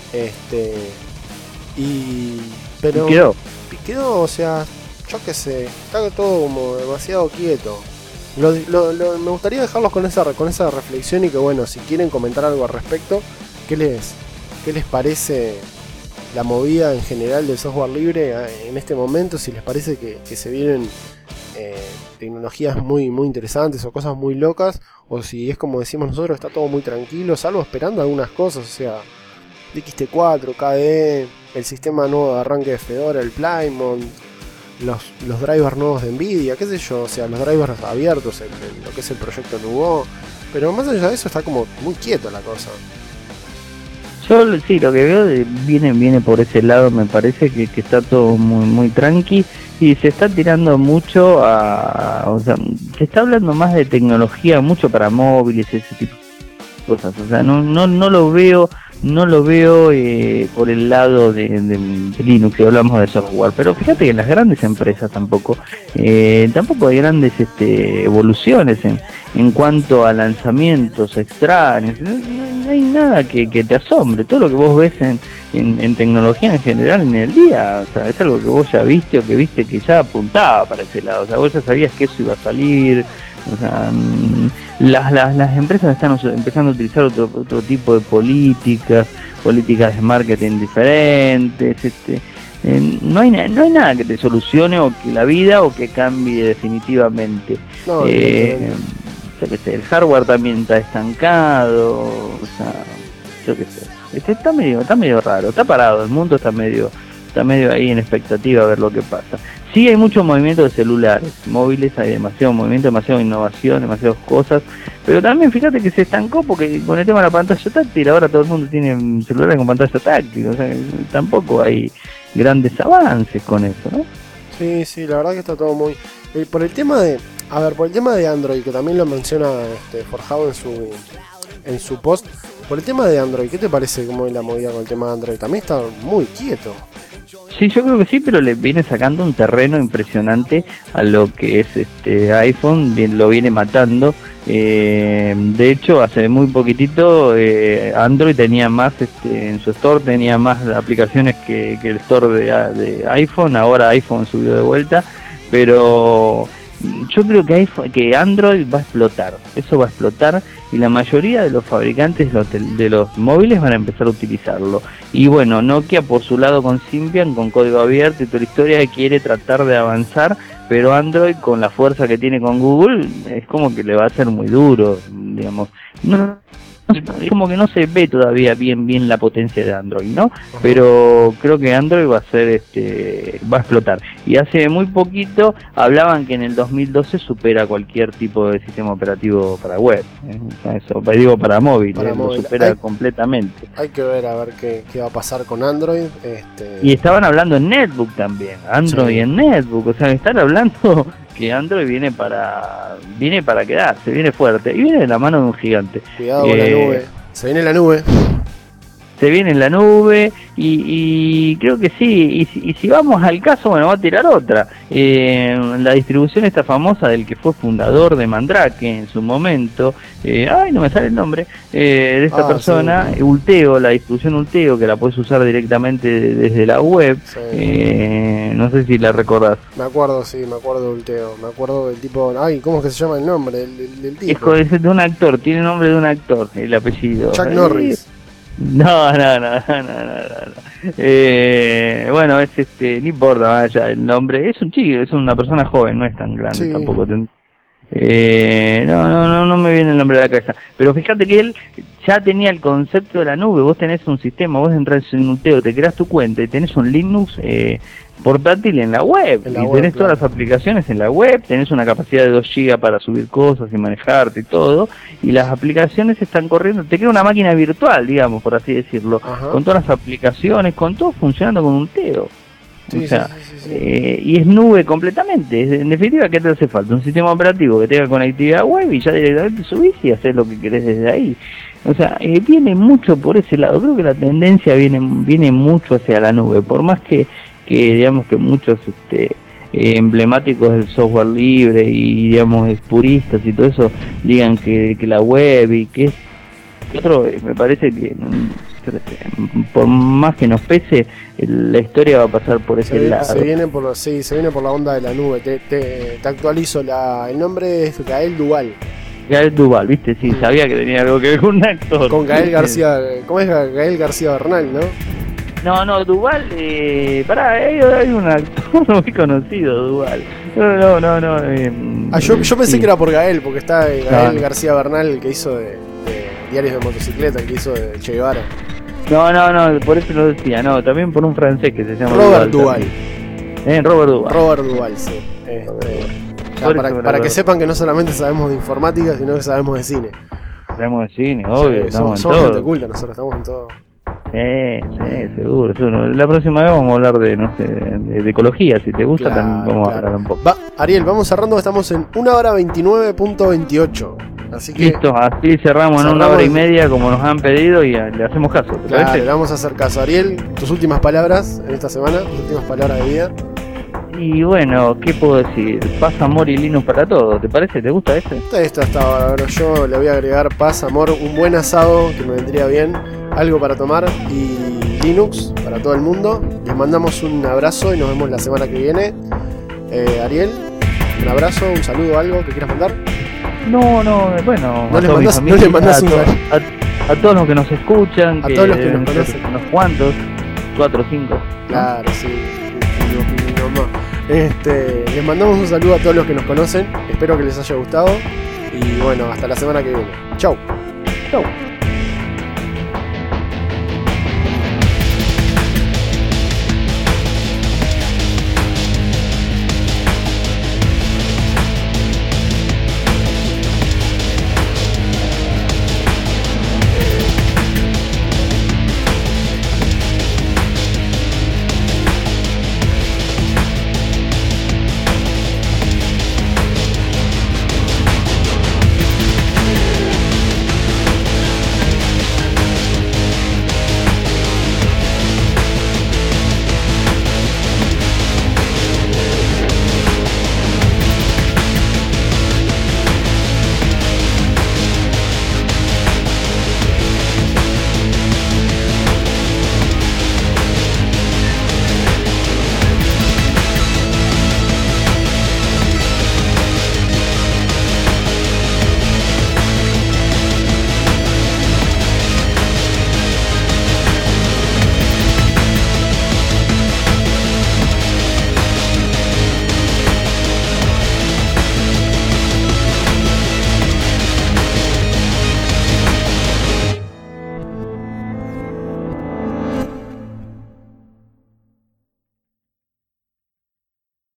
Pero quedó, o sea, yo qué sé, está todo como demasiado quieto. Me gustaría dejarlos con esa reflexión, y que bueno, si quieren comentar algo al respecto, ¿qué les parece la movida en general del software libre en este momento? Si les parece que se vienen tecnologías muy, muy interesantes o cosas muy locas, o si es como decimos nosotros, está todo muy tranquilo, salvo esperando algunas cosas, o sea, XT4, KDE, el sistema nuevo de arranque de Fedora, el Plymouth, los drivers nuevos de Nvidia, qué sé yo, o sea, los drivers abiertos, lo que es el proyecto Nouveau, pero más allá de eso está como muy quieto la cosa. Yo sí, lo que veo viene por ese lado, me parece que está todo muy muy tranqui y se está tirando mucho o sea, se está hablando más de tecnología, mucho para móviles, ese tipo de cosas, o sea, no lo veo por el lado de Linux, si hablamos de software, pero fíjate que en las grandes empresas tampoco hay grandes evoluciones en cuanto a lanzamientos extraños, no hay nada que te asombre, todo lo que vos ves en tecnología en general en el día, o sea, es algo que vos ya viste o que viste que ya apuntaba para ese lado, o sea, vos ya sabías que eso iba a salir. O sea, las empresas están empezando a utilizar otro tipo de políticas de marketing diferentes. No hay nada que te solucione o que la vida o que cambie definitivamente. No, yo qué sé, el hardware también está estancado. O sea, yo qué sé, está medio raro, está parado, el mundo está medio ahí en expectativa a ver lo que pasa. Sí, hay mucho movimiento de celulares, móviles, hay demasiado movimiento, demasiada innovación, demasiadas cosas, pero también fíjate que se estancó porque con el tema de la pantalla táctil, ahora todo el mundo tiene celulares con pantalla táctil, o sea, tampoco hay grandes avances con eso, ¿no? Sí, la verdad que está todo muy... por el tema de Android, que también lo menciona Forjado en su post, por el tema de Android, ¿qué te parece cómo es la movida con el tema de Android? También está muy quieto. Sí, yo creo que sí, pero le viene sacando un terreno impresionante a lo que es iPhone, lo viene matando. De hecho, hace muy poquitito Android tenía más, en su store tenía más aplicaciones que el store de iPhone. Ahora iPhone subió de vuelta, pero yo creo que Android va a explotar, eso va a explotar y la mayoría de los fabricantes de los móviles van a empezar a utilizarlo. Y bueno, Nokia por su lado con Symbian, con código abierto y toda la historia, quiere tratar de avanzar, pero Android con la fuerza que tiene con Google es como que le va a ser muy duro, digamos. Es como que no se ve todavía bien la potencia de Android, ¿no? Pero creo que Android va a ser va a explotar. Y hace muy poquito hablaban que en el 2012 supera cualquier tipo de sistema operativo para web, eso digo para móvil, lo supera completamente. Hay que ver a ver qué va a pasar con Android. Y estaban hablando en Netbook también, Android en Netbook, o sea, están hablando que Android viene para quedarse, viene fuerte y viene de la mano de un gigante. Cuidado con la nube, se viene la nube. Se viene en la nube y creo que sí, y si vamos al caso, bueno, va a tirar otra. La distribución esta famosa del que fue fundador de Mandrake en su momento, no me sale el nombre, de esta persona, sí. Ulteo, la distribución Ulteo, que la puedes usar directamente desde la web, sí. No sé si la recordás. Me acuerdo de Ulteo, me acuerdo del tipo, ¿cómo es que se llama el nombre del tipo? Es de un actor, tiene nombre de un actor, el apellido. Chuck Norris. No. Bueno, es no importa, vaya, el nombre, es un chico, es una persona joven, no es tan grande, sí. Tampoco. No me viene el nombre de la cabeza. Pero fíjate que él ya tenía el concepto de la nube. Vos tenés un sistema, vos entras en Ulteo, te creas tu cuenta y tenés un Linux portátil en la web. Tenés todas las aplicaciones en la web, tenés una capacidad de 2 GB para subir cosas y manejarte y todo. Y las aplicaciones están corriendo, te crea una máquina virtual, digamos, por así decirlo. Ajá. Con todas las aplicaciones, con todo funcionando con Ulteo. Sí, o sea, sí. Y es nube completamente. En definitiva, ¿qué te hace falta? Un sistema operativo que tenga conectividad web y ya directamente subís y haces lo que querés desde ahí. O sea, viene mucho por ese lado. Creo que la tendencia viene mucho hacia la nube. Por más que digamos que muchos emblemáticos del software libre y digamos puristas y todo eso digan que la web y que es otro, me parece que por más que nos pese, la historia va a pasar por ese lado. Se viene por la onda de la nube. Te actualizo, el nombre es Gael Duval. Gael Duval, ¿viste? Sí, sabía que tenía algo que ver con un actor. Con Gael García, ¿cómo es Gael García Bernal, no? No, Duval, pará, hay un actor muy conocido, Duval. No. Yo pensé sí. que era por Gael, porque está Gael No. García Bernal, el que hizo de Diarios de Motocicleta, el que hizo de Che Guevara. No, por eso lo decía, no, también por un francés que se llama Robert Duval. Robert Duval. Robert Duval, sí. Ya, Por para eso, que Robert. sepan que no solamente sabemos de informática, sino que sabemos de cine. Tenemos de cine, obvio, Sí, estamos somos en gente todo. culta, nosotros estamos en todo. Sí, seguro. La próxima vez vamos a hablar de, no sé, de ecología, si te gusta, Claro, también vamos a claro. hablar un poco. Ariel, vamos cerrando, estamos en 1 hora 29.28. Así que Listo, así cerramos en una hora y media como nos han pedido y le hacemos caso, ¿te claro, parece? le vamos a hacer caso. Ariel, tus últimas palabras en esta semana, tus últimas palabras de vida. Y bueno, ¿qué puedo decir? Paz, amor y Linux para todos, ¿te parece? ¿Te gusta este? Esto está bárbaro. Yo le voy a agregar paz, amor, un buen asado que me vendría bien, algo para tomar y Linux para todo el mundo. Les mandamos un abrazo y nos vemos la semana que viene. Ariel, un abrazo, un saludo, algo que quieras mandar. No, bueno, No a le toda mi mandás- familia, no le mandás a, un to- saludo. a todos los que nos escuchan, A todos los que deben nos ser conocen. unos cuantos, 4 o 5. Claro, sí. Mi mamá. Les mandamos un saludo a todos los que nos conocen. Espero que les haya gustado. Y bueno, hasta la semana que viene. Chau. Chau.